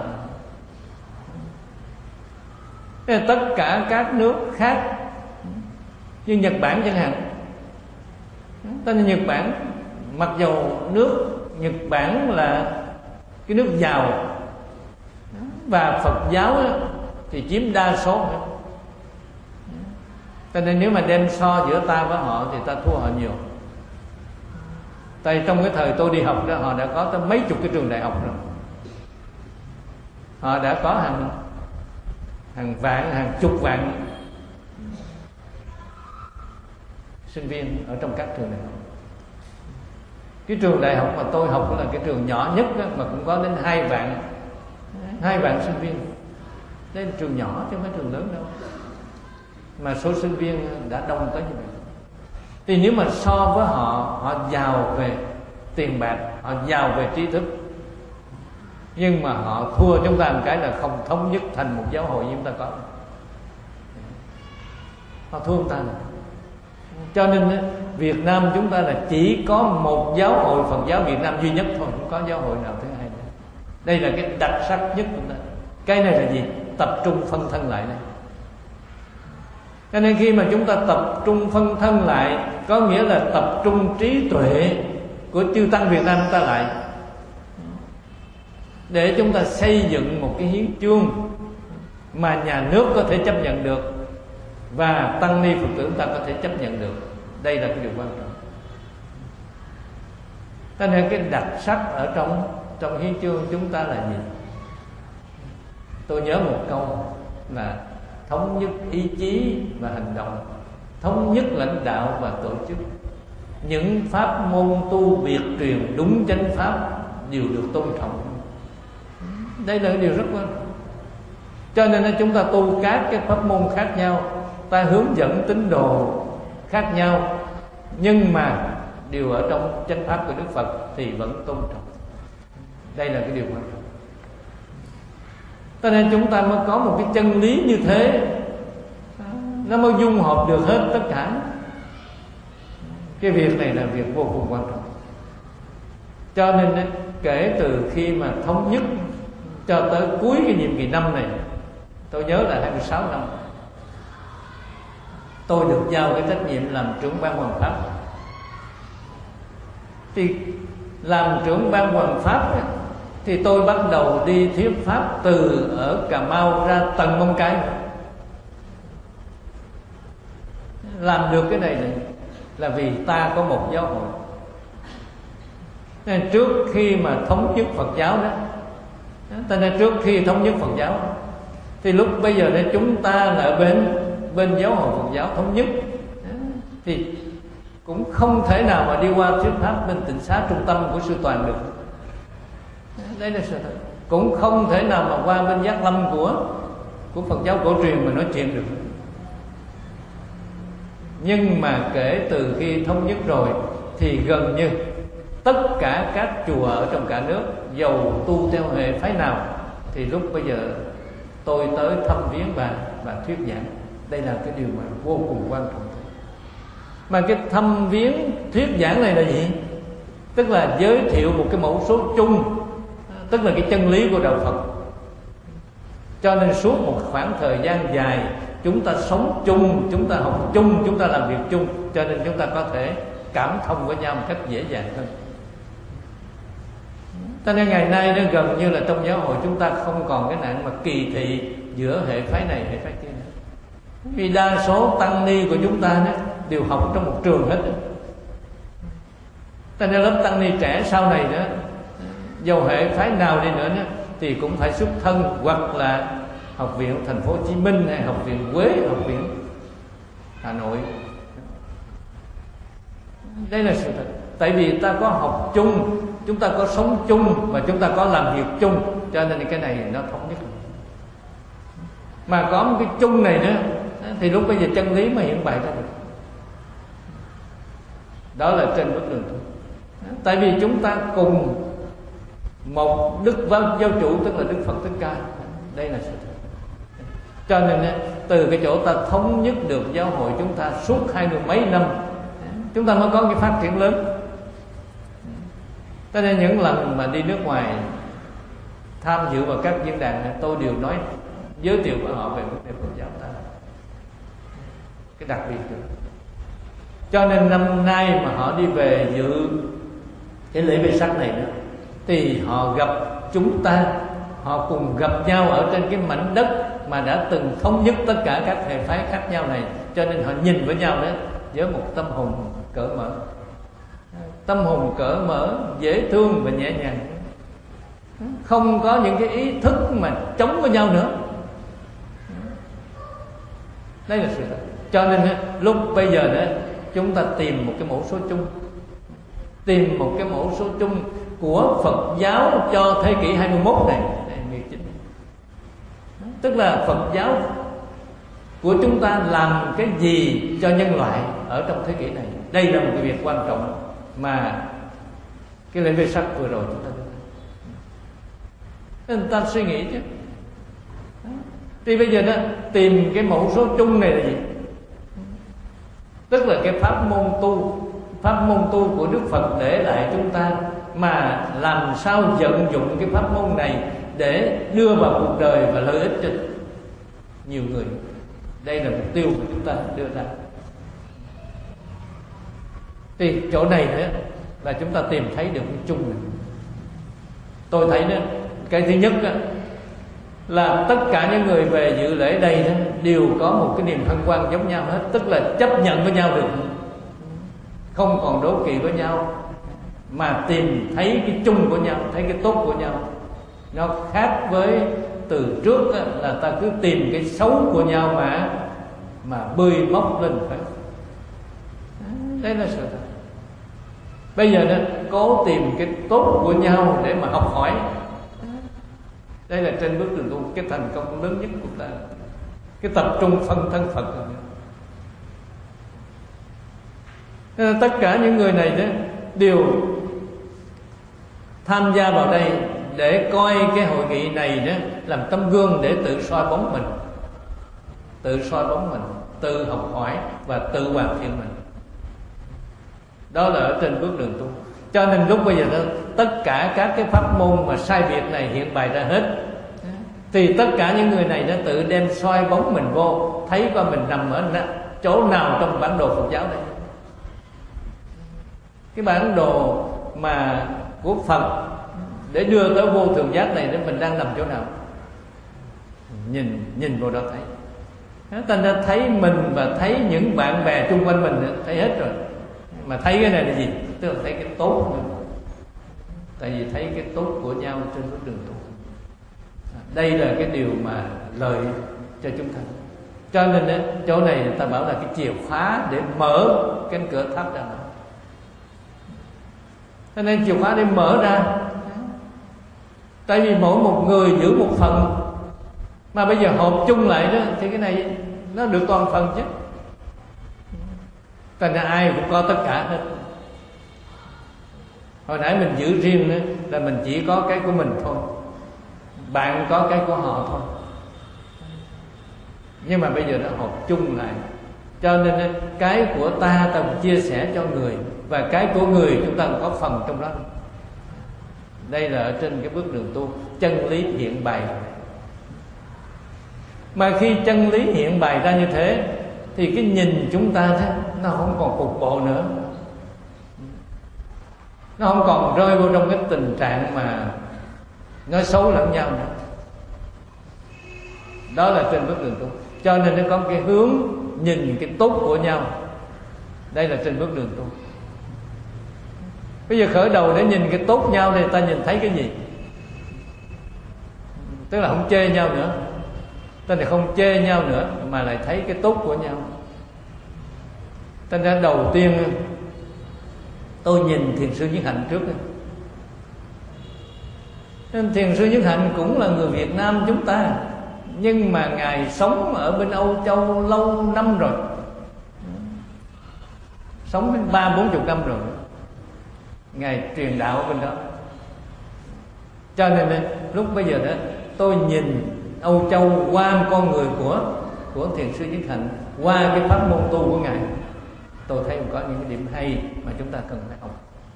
Nên tất cả các nước khác như Nhật Bản chẳng hạn, tên Nhật Bản, mặc dù nước Nhật Bản là cái nước giàu và Phật giáo thì chiếm đa số, cho nên nếu mà đem so giữa ta với họ thì ta thua họ nhiều. Tại trong cái thời tôi đi học đó, họ đã có tới mấy chục cái trường đại học rồi, họ đã có hàng hàng vạn, hàng chục vạn sinh viên ở trong các trường đại học. Cái trường đại học mà tôi học là cái trường nhỏ nhất đó, mà cũng có đến hai vạn hai vạn sinh viên. Đây là trường nhỏ chứ không phải trường lớn đâu, mà số sinh viên đã đông tới như vậy. Thì nếu mà so với họ, họ giàu về tiền bạc, họ giàu về trí thức, nhưng mà họ thua chúng ta một cái là không thống nhất thành một giáo hội như chúng ta có. Họ thua chúng ta này. Cho nên Việt Nam chúng ta là chỉ có một giáo hội Phật giáo Việt Nam duy nhất thôi, không có giáo hội nào thứ hai nữa. Đây là cái đặc sắc nhất của chúng ta. Cái này là gì? Tập trung phân thân lại này. Cho nên khi mà chúng ta tập trung phân thân lại, có nghĩa là tập trung trí tuệ của chư tăng Việt Nam chúng ta lại, để chúng ta xây dựng một cái hiến chương mà nhà nước có thể chấp nhận được và tăng ni Phật tử chúng ta có thể chấp nhận được. Đây là cái điều quan trọng. Cho nên cái đặc sắc ở trong trong hiến chương chúng ta là gì? Tôi nhớ một câu là thống nhất ý chí và hành động, thống nhất lãnh đạo và tổ chức. Những pháp môn tu biệt truyền đúng chánh pháp đều được tôn trọng. Đây là điều rất quan trọng. Cho nên chúng ta tu các cái pháp môn khác nhau, ta hướng dẫn tín đồ khác nhau, nhưng mà đều ở trong chánh pháp của Đức Phật thì vẫn tôn trọng. Đây là cái điều quan trọng. Cho nên chúng ta mới có một cái chân lý như thế, nó mới dung hợp được hết tất cả. Cái việc này là việc vô cùng quan trọng. Cho nên kể từ khi mà thống nhất cho tới cuối cái nhiệm kỳ năm này, tôi nhớ là hai mươi sáu năm, tôi được giao cái trách nhiệm làm trưởng ban Hoàng Pháp. Thì làm trưởng ban Hoàng Pháp thì tôi bắt đầu đi thuyết pháp từ ở Cà Mau ra tận Móng Cái. làm được cái này, này là vì ta có một giáo hội. Nên trước khi mà thống nhất Phật giáo đó, ta nên trước khi thống nhất Phật giáo thì lúc bây giờ đây chúng ta là ở bên bên giáo hội Phật giáo thống nhất, thì cũng không thể nào mà đi qua thuyết pháp bên Tịnh Xá trung tâm của Sư Toàn được. Đấy là sự thật. Cũng không thể nào mà qua bên Giác Lâm của của Phật giáo cổ truyền mà nói chuyện được. Nhưng mà kể từ khi thống nhất rồi thì gần như tất cả các chùa ở trong cả nước, dầu tu theo hệ phái nào, thì lúc bây giờ tôi tới thăm viếng bà và thuyết giảng. Đây là cái điều mà vô cùng quan trọng. Mà cái thăm viếng thuyết giảng này là gì? Tức là giới thiệu một cái mẫu số chung, tức là cái chân lý của đạo Phật. Cho nên suốt một khoảng thời gian dài chúng ta sống chung, chúng ta học chung, chúng ta làm việc chung, cho nên chúng ta có thể cảm thông với nhau một cách dễ dàng hơn. Cho nên ngày nay nó gần như là trong giáo hội chúng ta không còn cái nạn mà kỳ thị giữa hệ phái này hệ phái kia nữa. Vì đa số tăng ni của chúng ta đó đều học trong một trường hết. Cho nên lớp tăng ni trẻ sau này đó, dầu hệ phái nào đi nữa đó, thì cũng phải xuất thân hoặc là Học viện Thành phố Hồ Chí Minh hay Học viện Quế, Học viện Hà Nội. Đây là sự thật. Tại vì ta có học chung, chúng ta có sống chung và chúng ta có làm việc chung, cho nên cái này nó thống nhất. Mà có một cái chung này nữa thì lúc bây giờ chân lý mới hiện bày ra được. Đó là trên bước đường tu. Tại vì chúng ta cùng một đức giáo chủ, tức là Đức Phật Thích Ca. Đây là sự thật. Cho nên từ cái chỗ ta thống nhất được giáo hội chúng ta suốt hai mươi mấy năm, chúng ta mới có cái phát triển lớn. Cho nên những lần mà đi nước ngoài tham dự vào các diễn đàn, tôi đều nói giới thiệu với họ về vấn đề Phật giáo ta, cái đặc biệt đó. Cho nên năm nay mà họ đi về dự cái lễ Vê Sắc này nữa, thì họ gặp chúng ta, họ cùng gặp nhau ở trên cái mảnh đất mà đã từng thống nhất tất cả các hệ phái khác nhau này. Cho nên họ nhìn với nhau đó với một tâm hồn cởi mở, tâm hồn cởi mở, dễ thương và nhẹ nhàng, không có những cái ý thức mà chống với nhau nữa. Đây là sự thật. Cho nên lúc bây giờ đó chúng ta tìm một cái mẫu số chung, tìm một cái mẫu số chung của Phật giáo cho thế kỷ hai mươi mốt này. Tức là Phật giáo của chúng ta làm cái gì cho nhân loại ở trong thế kỷ này. Đây là một cái việc quan trọng mà cái lễ Vê Sắc vừa rồi chúng ta đưa. Nên ta suy nghĩ chứ. Thì bây giờ đó, tìm cái mẫu số chung này là gì? Tức là cái pháp môn tu, pháp môn tu của Đức Phật để lại chúng ta, mà làm sao vận dụng cái pháp môn này để đưa vào cuộc đời và lợi ích cho nhiều người. Đây là mục tiêu của chúng ta đưa ra. Thì chỗ này nữa là chúng ta tìm thấy được cái chung này. Tôi thấy đó, cái thứ nhất đó, là tất cả những người về dự lễ đây đó, đều có một cái niềm hân hoan giống nhau hết. Tức là chấp nhận với nhau được, không còn đố kỵ với nhau, mà tìm thấy cái chung của nhau, thấy cái tốt của nhau. Nó khác với từ trước đó, là ta cứ tìm cái xấu của nhau mà mà bươi móc lên phải. Đấy là sự thật. Bây giờ đó cố tìm cái tốt của nhau để mà học hỏi. Đây là trên bước đường tu cái thành công lớn nhất của ta, cái tập trung phân thân Phật. Nên tất cả những người này đó đều tham gia vào đây để coi cái hội nghị này đó làm tấm gương để tự soi bóng mình, tự soi bóng mình, tự học hỏi và tự hoàn thiện mình. Đó là ở trên bước đường tu. Cho nên lúc bây giờ đó, tất cả các cái pháp môn mà sai biệt này hiện bày ra hết, thì tất cả những người này đã tự đem soi bóng mình vô, thấy coi mình nằm ở chỗ nào trong bản đồ Phật giáo này. Cái bản đồ mà của Phật để đưa tới vô thường giác này, để mình đang nằm chỗ nào, nhìn nhìn vào đó thấy. Thành ra thấy mình và thấy những bạn bè xung quanh mình thấy hết rồi. Mà thấy cái này là gì? Tức là thấy cái tốt nữa. Tại vì thấy cái tốt của nhau trên bước đường tu. Đây là cái điều mà lợi cho chúng ta. Cho nên đó, chỗ này người ta bảo là cái chìa khóa để mở cánh cửa tháp ra. Cho nên chìa khóa để mở ra. Tại vì mỗi một người giữ một phần, mà bây giờ hợp chung lại đó thì cái này nó được toàn phần chứ. Thành ra ai cũng có tất cả hết. Hồi nãy mình giữ riêng nữa là mình chỉ có cái của mình thôi, bạn có cái của họ thôi. Nhưng mà bây giờ nó hợp chung lại. Cho nên cái của ta ta chia sẻ cho người, và cái của người chúng ta cũng có phần trong đó. Đây là ở trên cái bước đường tu, chân lý hiện bày. Mà khi chân lý hiện bày ra như thế thì cái nhìn chúng ta đó, nó không còn cục bộ nữa. Nó không còn rơi vào trong cái tình trạng mà nói xấu lẫn nhau nữa. Đó là trên bước đường tu. Cho nên nó có cái hướng nhìn cái tốt của nhau. Đây là trên bước đường tu. Bây giờ khởi đầu để nhìn cái tốt nhau thì ta nhìn thấy cái gì? Tức là không chê nhau nữa. Ta thì không chê nhau nữa, mà lại thấy cái tốt của nhau. Thành ra đầu tiên tôi nhìn Thiền sư Nhất Hạnh trước. Nên Thiền sư Nhất Hạnh cũng là người Việt Nam chúng ta, nhưng mà Ngài sống ở bên Âu Châu lâu năm rồi, sống đến ba bốn chục năm rồi. Ngài truyền đạo ở bên đó. Cho nên lúc bây giờ đó tôi nhìn Âu Châu qua một con người của của Thiền sư Nhất Hạnh, qua cái pháp môn tu của Ngài, tôi thấy có những cái điểm hay mà chúng ta cần phải học.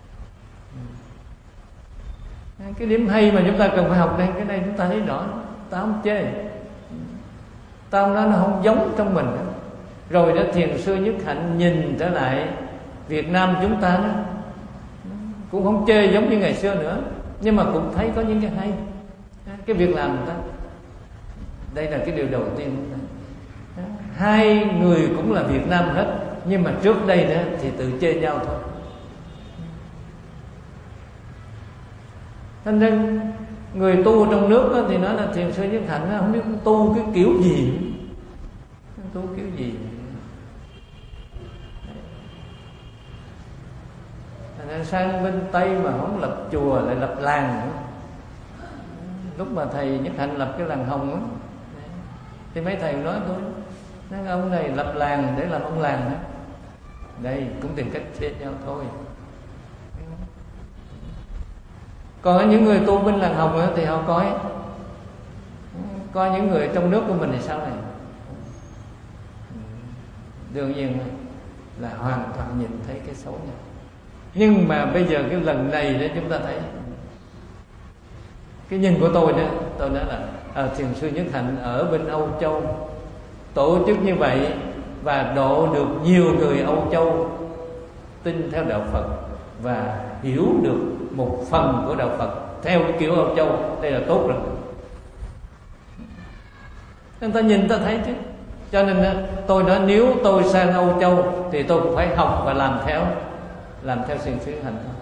Cái điểm hay mà chúng ta cần phải học đây, cái này chúng ta thấy rõ. Ta không chê, ta không nói nó không giống trong mình. Rồi đó Thiền sư Nhất Hạnh nhìn trở lại Việt Nam chúng ta đó, cũng không chê giống như ngày xưa nữa, nhưng mà cũng thấy có những cái hay, cái việc làm người ta. Đây là cái điều đầu tiên. Hai người cũng là Việt Nam hết, nhưng mà trước đây đó thì tự chê nhau thôi. Thành ra người tu trong nước đó thì nói là Thiền sư Nhất Hạnh không biết tu cái kiểu gì, tu kiểu gì. Thành ra sang bên Tây mà không lập chùa lại lập làng nữa. Lúc mà thầy Nhất Hạnh lập cái làng Hồng đó, thì mấy thầy nói tôi, nói ông này lập làng để làm ông làng đó. Đây cũng tìm cách chê nhau thôi. Còn những người tu bên làng Hồng đó, thì họ coi coi những người trong nước của mình thì sao này. Đương nhiên là hoàn toàn nhìn thấy cái xấu nhau. Nhưng mà bây giờ cái lần này để chúng ta thấy cái nhìn của tôi đó, tôi nói là à, Thiền sư Nhất Hạnh ở bên Âu Châu tổ chức như vậy và độ được nhiều người Âu Châu tin theo đạo Phật và hiểu được một phần của đạo Phật theo cái kiểu Âu Châu, đây là tốt rồi. Nên ta nhìn ta thấy chứ. Cho nên tôi nói nếu tôi sang Âu Châu thì tôi cũng phải học và làm theo, làm theo Thiền sư Nhất Hạnh thôi.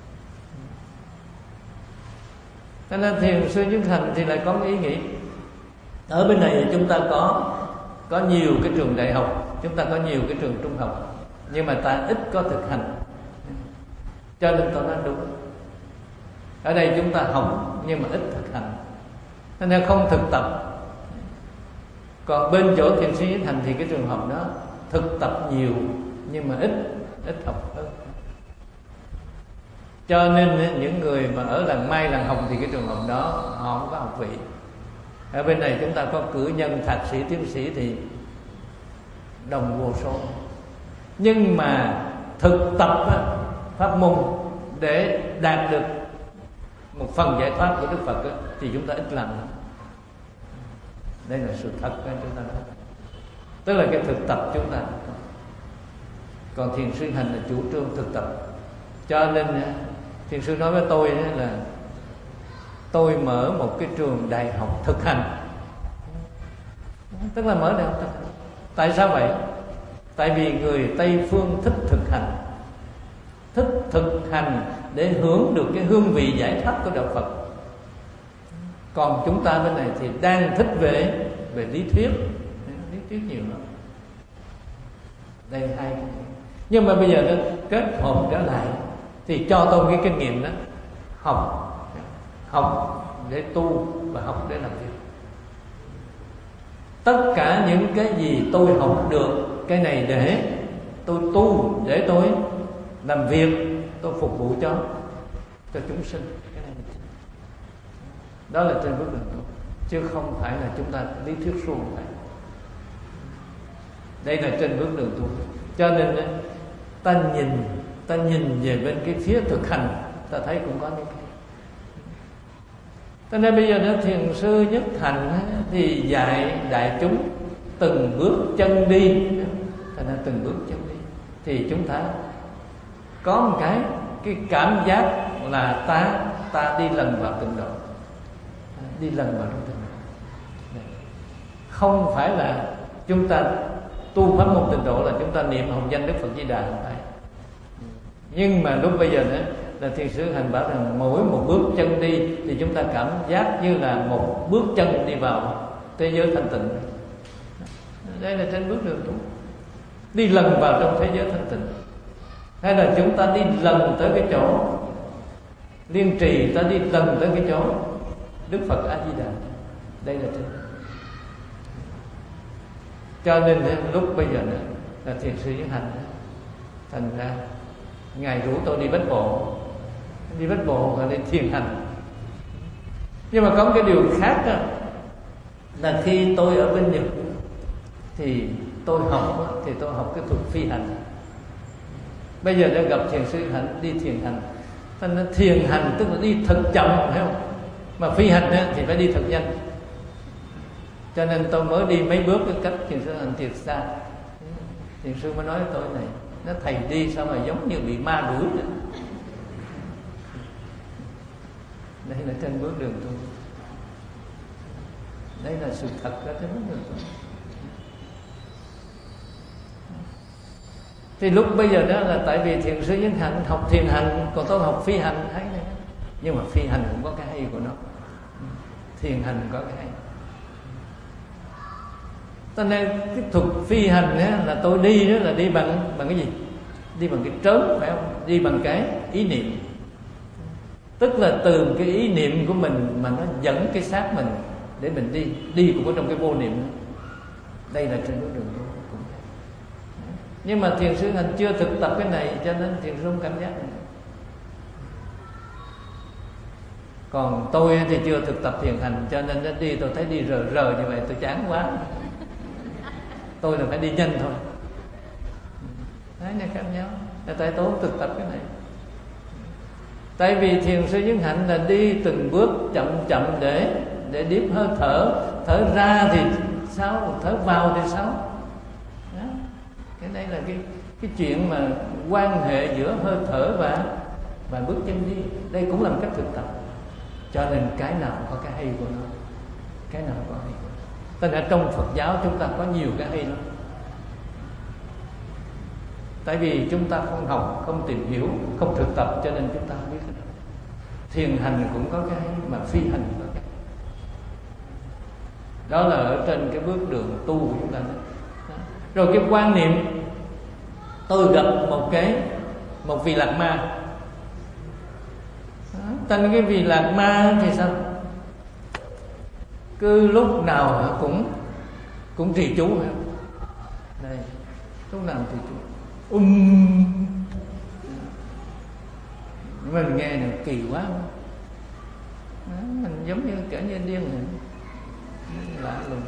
Cho nên Thiền sư Nhất Hạnh thì lại có cái ý nghĩ ở bên này chúng ta có có nhiều cái trường đại học, chúng ta có nhiều cái trường trung học, nhưng mà ta ít có thực hành. Cho nên tôi nói đúng, ở đây chúng ta học nhưng mà ít thực hành, nên không thực tập. Còn bên chỗ Thiền sư Nhất Hạnh thì cái trường học đó thực tập nhiều nhưng mà ít ít học hơn. Cho nên những người mà ở làng Mai, làng Hồng thì cái trường hợp đó họ không có học vị. Ở bên này chúng ta có cử nhân, thạc sĩ, tiến sĩ thì đồng vô số. Nhưng mà thực tập pháp môn để đạt được một phần giải thoát của Đức Phật thì chúng ta ít làm lắm. Đây là sự thật của chúng ta nói. Tức là cái thực tập chúng ta. Còn Thiền sư Hành là chủ trương thực tập. Cho nên Thiền sư nói với tôi là tôi mở một cái trường đại học thực hành, tức là mở đại học thực hành. Tại sao vậy? Tại vì người Tây phương thích thực hành, thích thực hành để hưởng được cái hương vị giải thoát của đạo Phật. Còn chúng ta bên này thì đang thích về về lý thuyết, lý thuyết nhiều lắm. Đây hai. Nhưng mà bây giờ nó kết hợp trở lại thì cho tôi cái kinh nghiệm đó: học, học để tu và học để làm việc. Tất cả những cái gì tôi học được, cái này để tôi tu, để tôi làm việc, tôi phục vụ cho cho chúng sinh. Cái này đó là trên bước đường tu, chứ không phải là chúng ta lý thuyết suông phải. Đây là trên bước đường tu. Cho nên ta nhìn ta nhìn về bên cái phía thực hành, ta thấy cũng có những cái. Cho nên bây giờ đó thiền sư Nhất Hạnh thì dạy đại chúng từng bước chân đi, thành ra từng bước chân đi thì chúng ta có một cái cái cảm giác là ta ta đi lần vào tịnh độ, đi lần vào trong tịnh độ. Không phải là chúng ta tu pháp môn tịnh độ là chúng ta niệm hồng danh Đức Phật Di Đà, không phải. Nhưng mà lúc bây giờ nữa là thiền sư Hành bảo rằng mỗi một bước chân đi thì chúng ta cảm giác như là một bước chân đi vào thế giới thanh tịnh. Đây là trên bước đường tu, đi lần vào trong thế giới thanh tịnh. Hay là chúng ta đi lần tới cái chỗ Liên Trì, ta đi lần tới cái chỗ Đức Phật A Di Đà. Đây là trên. Cho nên lúc bây giờ nữa là thiền sư Nhất Hạnh, thành ra ngài rủ tôi đi bách bộ, đi bách bộ và đi thiền hành. Nhưng mà có một cái điều khác đó, là khi tôi ở bên Nhật thì tôi học thì tôi học cái thuật phi hành. Bây giờ đã gặp thiền sư Hạnh đi thiền hành, thành ra thiền hành tức là đi thật chậm, phải không? Mà phi hành thì phải đi thật nhanh. Cho nên tôi mới đi mấy bước cái cách thiền sư Hạnh thiệt xa. Thiền sư mới nói với tôi này: nó thầy đi sao mà giống như bị ma đuổi vậy. Đây là trên bước đường tu, đây là sự thật ở trên bước đường tu. Thì lúc bây giờ đó là tại vì thiền sư Nhất Hạnh học thiền hành, còn tôi học phi hành, thấy này. Nhưng mà phi hành cũng có cái hay của nó, thiền hành có cái hay. Cho nên cái thuật phi hành á, là tôi đi đó là đi bằng bằng cái gì? Đi bằng cái trớn, phải không? Đi bằng cái ý niệm. Tức là từ cái ý niệm của mình mà nó dẫn cái xác mình để mình đi, đi cũng có trong cái vô niệm đó. Đây là trên bước đường tu. Nhưng mà thiền sư Hành chưa thực tập cái này, cho nên thiền sư không cảm giác này. Còn tôi thì chưa thực tập thiền hành, cho nên nó đi tôi thấy đi rờ rờ như vậy tôi chán quá. Tôi là phải đi nhanh thôi. Đấy là khác nhau. Là tại tôi không thực tập cái này. Tại vì thiền sư Nhất Hạnh là đi từng bước chậm chậm để để điếp hơi thở, thở ra thì sao, thở vào thì sao. Đó. Cái đây là cái cái chuyện mà quan hệ giữa hơi thở và và bước chân đi. Đây cũng là một cách thực tập. Cho nên cái nào có cái hay của nó, cái nào có hay. Nên ở trong Phật giáo chúng ta có nhiều cái hay lắm. Tại vì chúng ta không học, không tìm hiểu, không thực tập, cho nên chúng ta không biết cái đó. Thiền hành cũng có cái hay, mà phi hành có cái hay. Đó là ở trên cái bước đường tu của chúng ta đó. Rồi cái quan niệm, tôi gặp một cái một vị Lạc Ma. Tên cái vị Lạc Ma thì sao? Cứ lúc nào cũng cũng trì chú, phải không? Đây, lúc nào trì chú. Um, mình nghe này kỳ quá không? Đó, mình giống như kẻ như điên này, lạ luôn.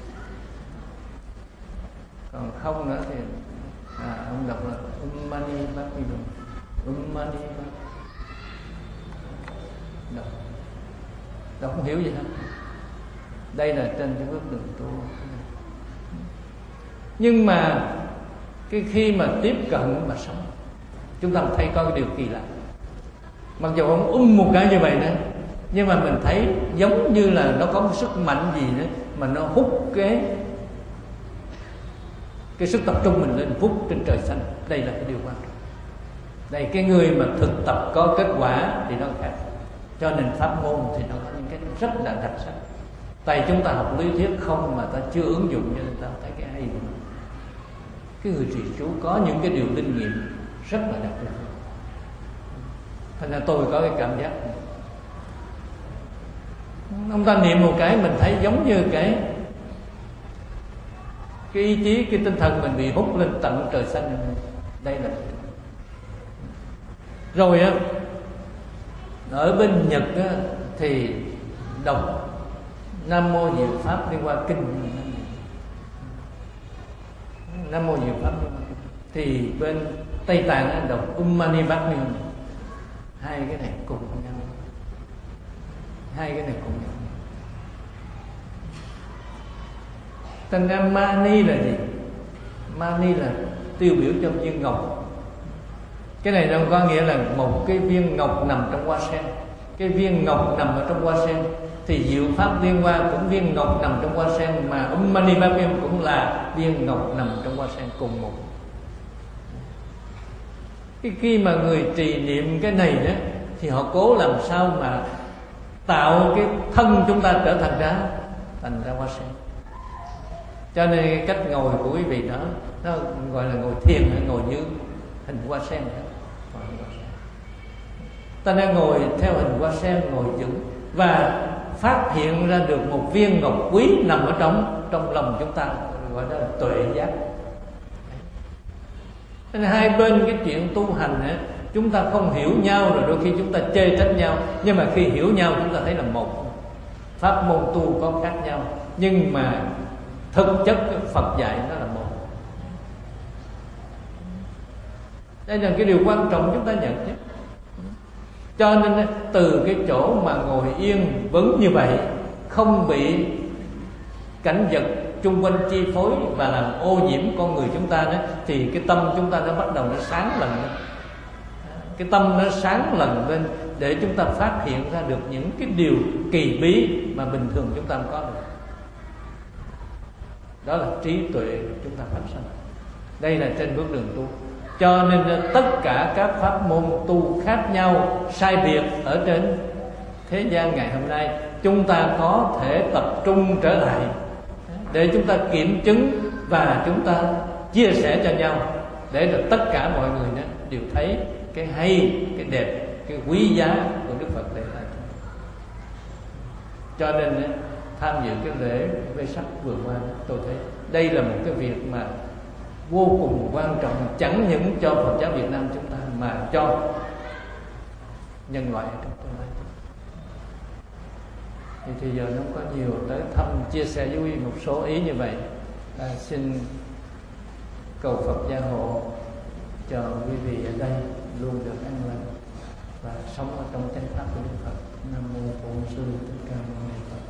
Còn không nữa thì à, ông đọc là Um Mani Padme Hum, Um Mani Padme. Đọc, đọc không hiểu gì hết. Đây là trên cái bước đường tu. Nhưng mà cái khi mà tiếp cận mà sống, chúng ta thấy có cái điều kỳ lạ. Mặc dù ông um một cái như vậy đó, nhưng mà mình thấy giống như là nó có một sức mạnh gì đó mà nó hút cái cái sức tập trung mình lên vút trên trời xanh. Đây là cái điều quan trọng. Đây, cái người mà thực tập có kết quả thì nó khác. Cho nên pháp môn thì nó có những cái rất là đặc sắc. Tại chúng ta học lý thuyết không mà ta chưa ứng dụng cho nên ta thấy cái hay của nó. Cái người trì chú có những cái điều linh nghiệm rất là đặc biệt. Thành ra tôi có cái cảm giác này. Ông ta niệm một cái mình thấy giống như cái cái ý chí, cái tinh thần mình bị hút lên tận trời xanh. Đây là rồi á. Ở bên Nhật á, thì đọc Nam Mô Diệu Pháp liên quan kinh. Nam Mô Diệu Pháp liên quan kinh. Thì bên Tây Tạng á, đọc Um Mani Padme Hum. Hai cái này cùng nhau. Hai cái này cùng nhau. Thành ra Mani là gì? Mani là tiêu biểu cho viên ngọc. Cái này nó có nghĩa là một cái viên ngọc nằm trong hoa sen. Cái viên ngọc nằm ở trong hoa sen. Thì Diệu Pháp Liên Hoa cũng viên ngọc nằm trong hoa sen, mà Um Mani Padme Hum cũng là viên ngọc nằm trong hoa sen cùng một. Cái khi mà người trì niệm cái này đó, thì họ cố làm sao mà tạo cái thân chúng ta trở thành ra thành ra hoa sen. Cho nên cái cách ngồi của quý vị đó, nó gọi là ngồi thiền hay ngồi như hình hoa sen. Ta đang ngồi theo hình hoa sen, ngồi vững và phát hiện ra được một viên ngọc quý nằm ở trong trong lòng chúng ta, gọi đó là tuệ giác. Nên hai bên cái chuyện tu hành ấy, chúng ta không hiểu nhau rồi đôi khi chúng ta chê trách nhau, nhưng mà khi hiểu nhau chúng ta thấy là một. Pháp môn tu có khác nhau, nhưng mà thực chất Phật dạy nó là một. Đây là cái điều quan trọng chúng ta nhận chứ. Cho nên từ cái chỗ mà ngồi yên vững như vậy, không bị cảnh vật chung quanh chi phối và làm ô nhiễm con người chúng ta đó, thì cái tâm chúng ta nó bắt đầu nó sáng lần lên. Cái tâm nó sáng lần lên để chúng ta phát hiện ra được những cái điều kỳ bí mà bình thường chúng ta không có được. Đó là trí tuệ chúng ta phát sinh. Đây là trên bước đường tu. Cho nên tất cả các pháp môn tu khác nhau, sai biệt ở trên thế gian ngày hôm nay, chúng ta có thể tập trung trở lại để chúng ta kiểm chứng và chúng ta chia sẻ cho nhau, để được tất cả mọi người đó đều thấy cái hay, cái đẹp, cái quý giá của Đức Phật để lại. Cho nên tham dự cái lễ Vesak vừa qua, tôi thấy đây là một cái việc mà vô cùng quan trọng, chẳng những cho Phật giáo Việt Nam chúng ta mà cho nhân loại trong tương lai. Thì, thì giờ nó có nhiều tới thăm chia sẻ với quý vị một số ý như vậy. À, xin cầu Phật gia hộ cho quý vị ở đây luôn được an lành và sống ở trong chánh pháp của Đức Phật. Nam mô Bổn Sư Thích Ca Mâu Ni Phật.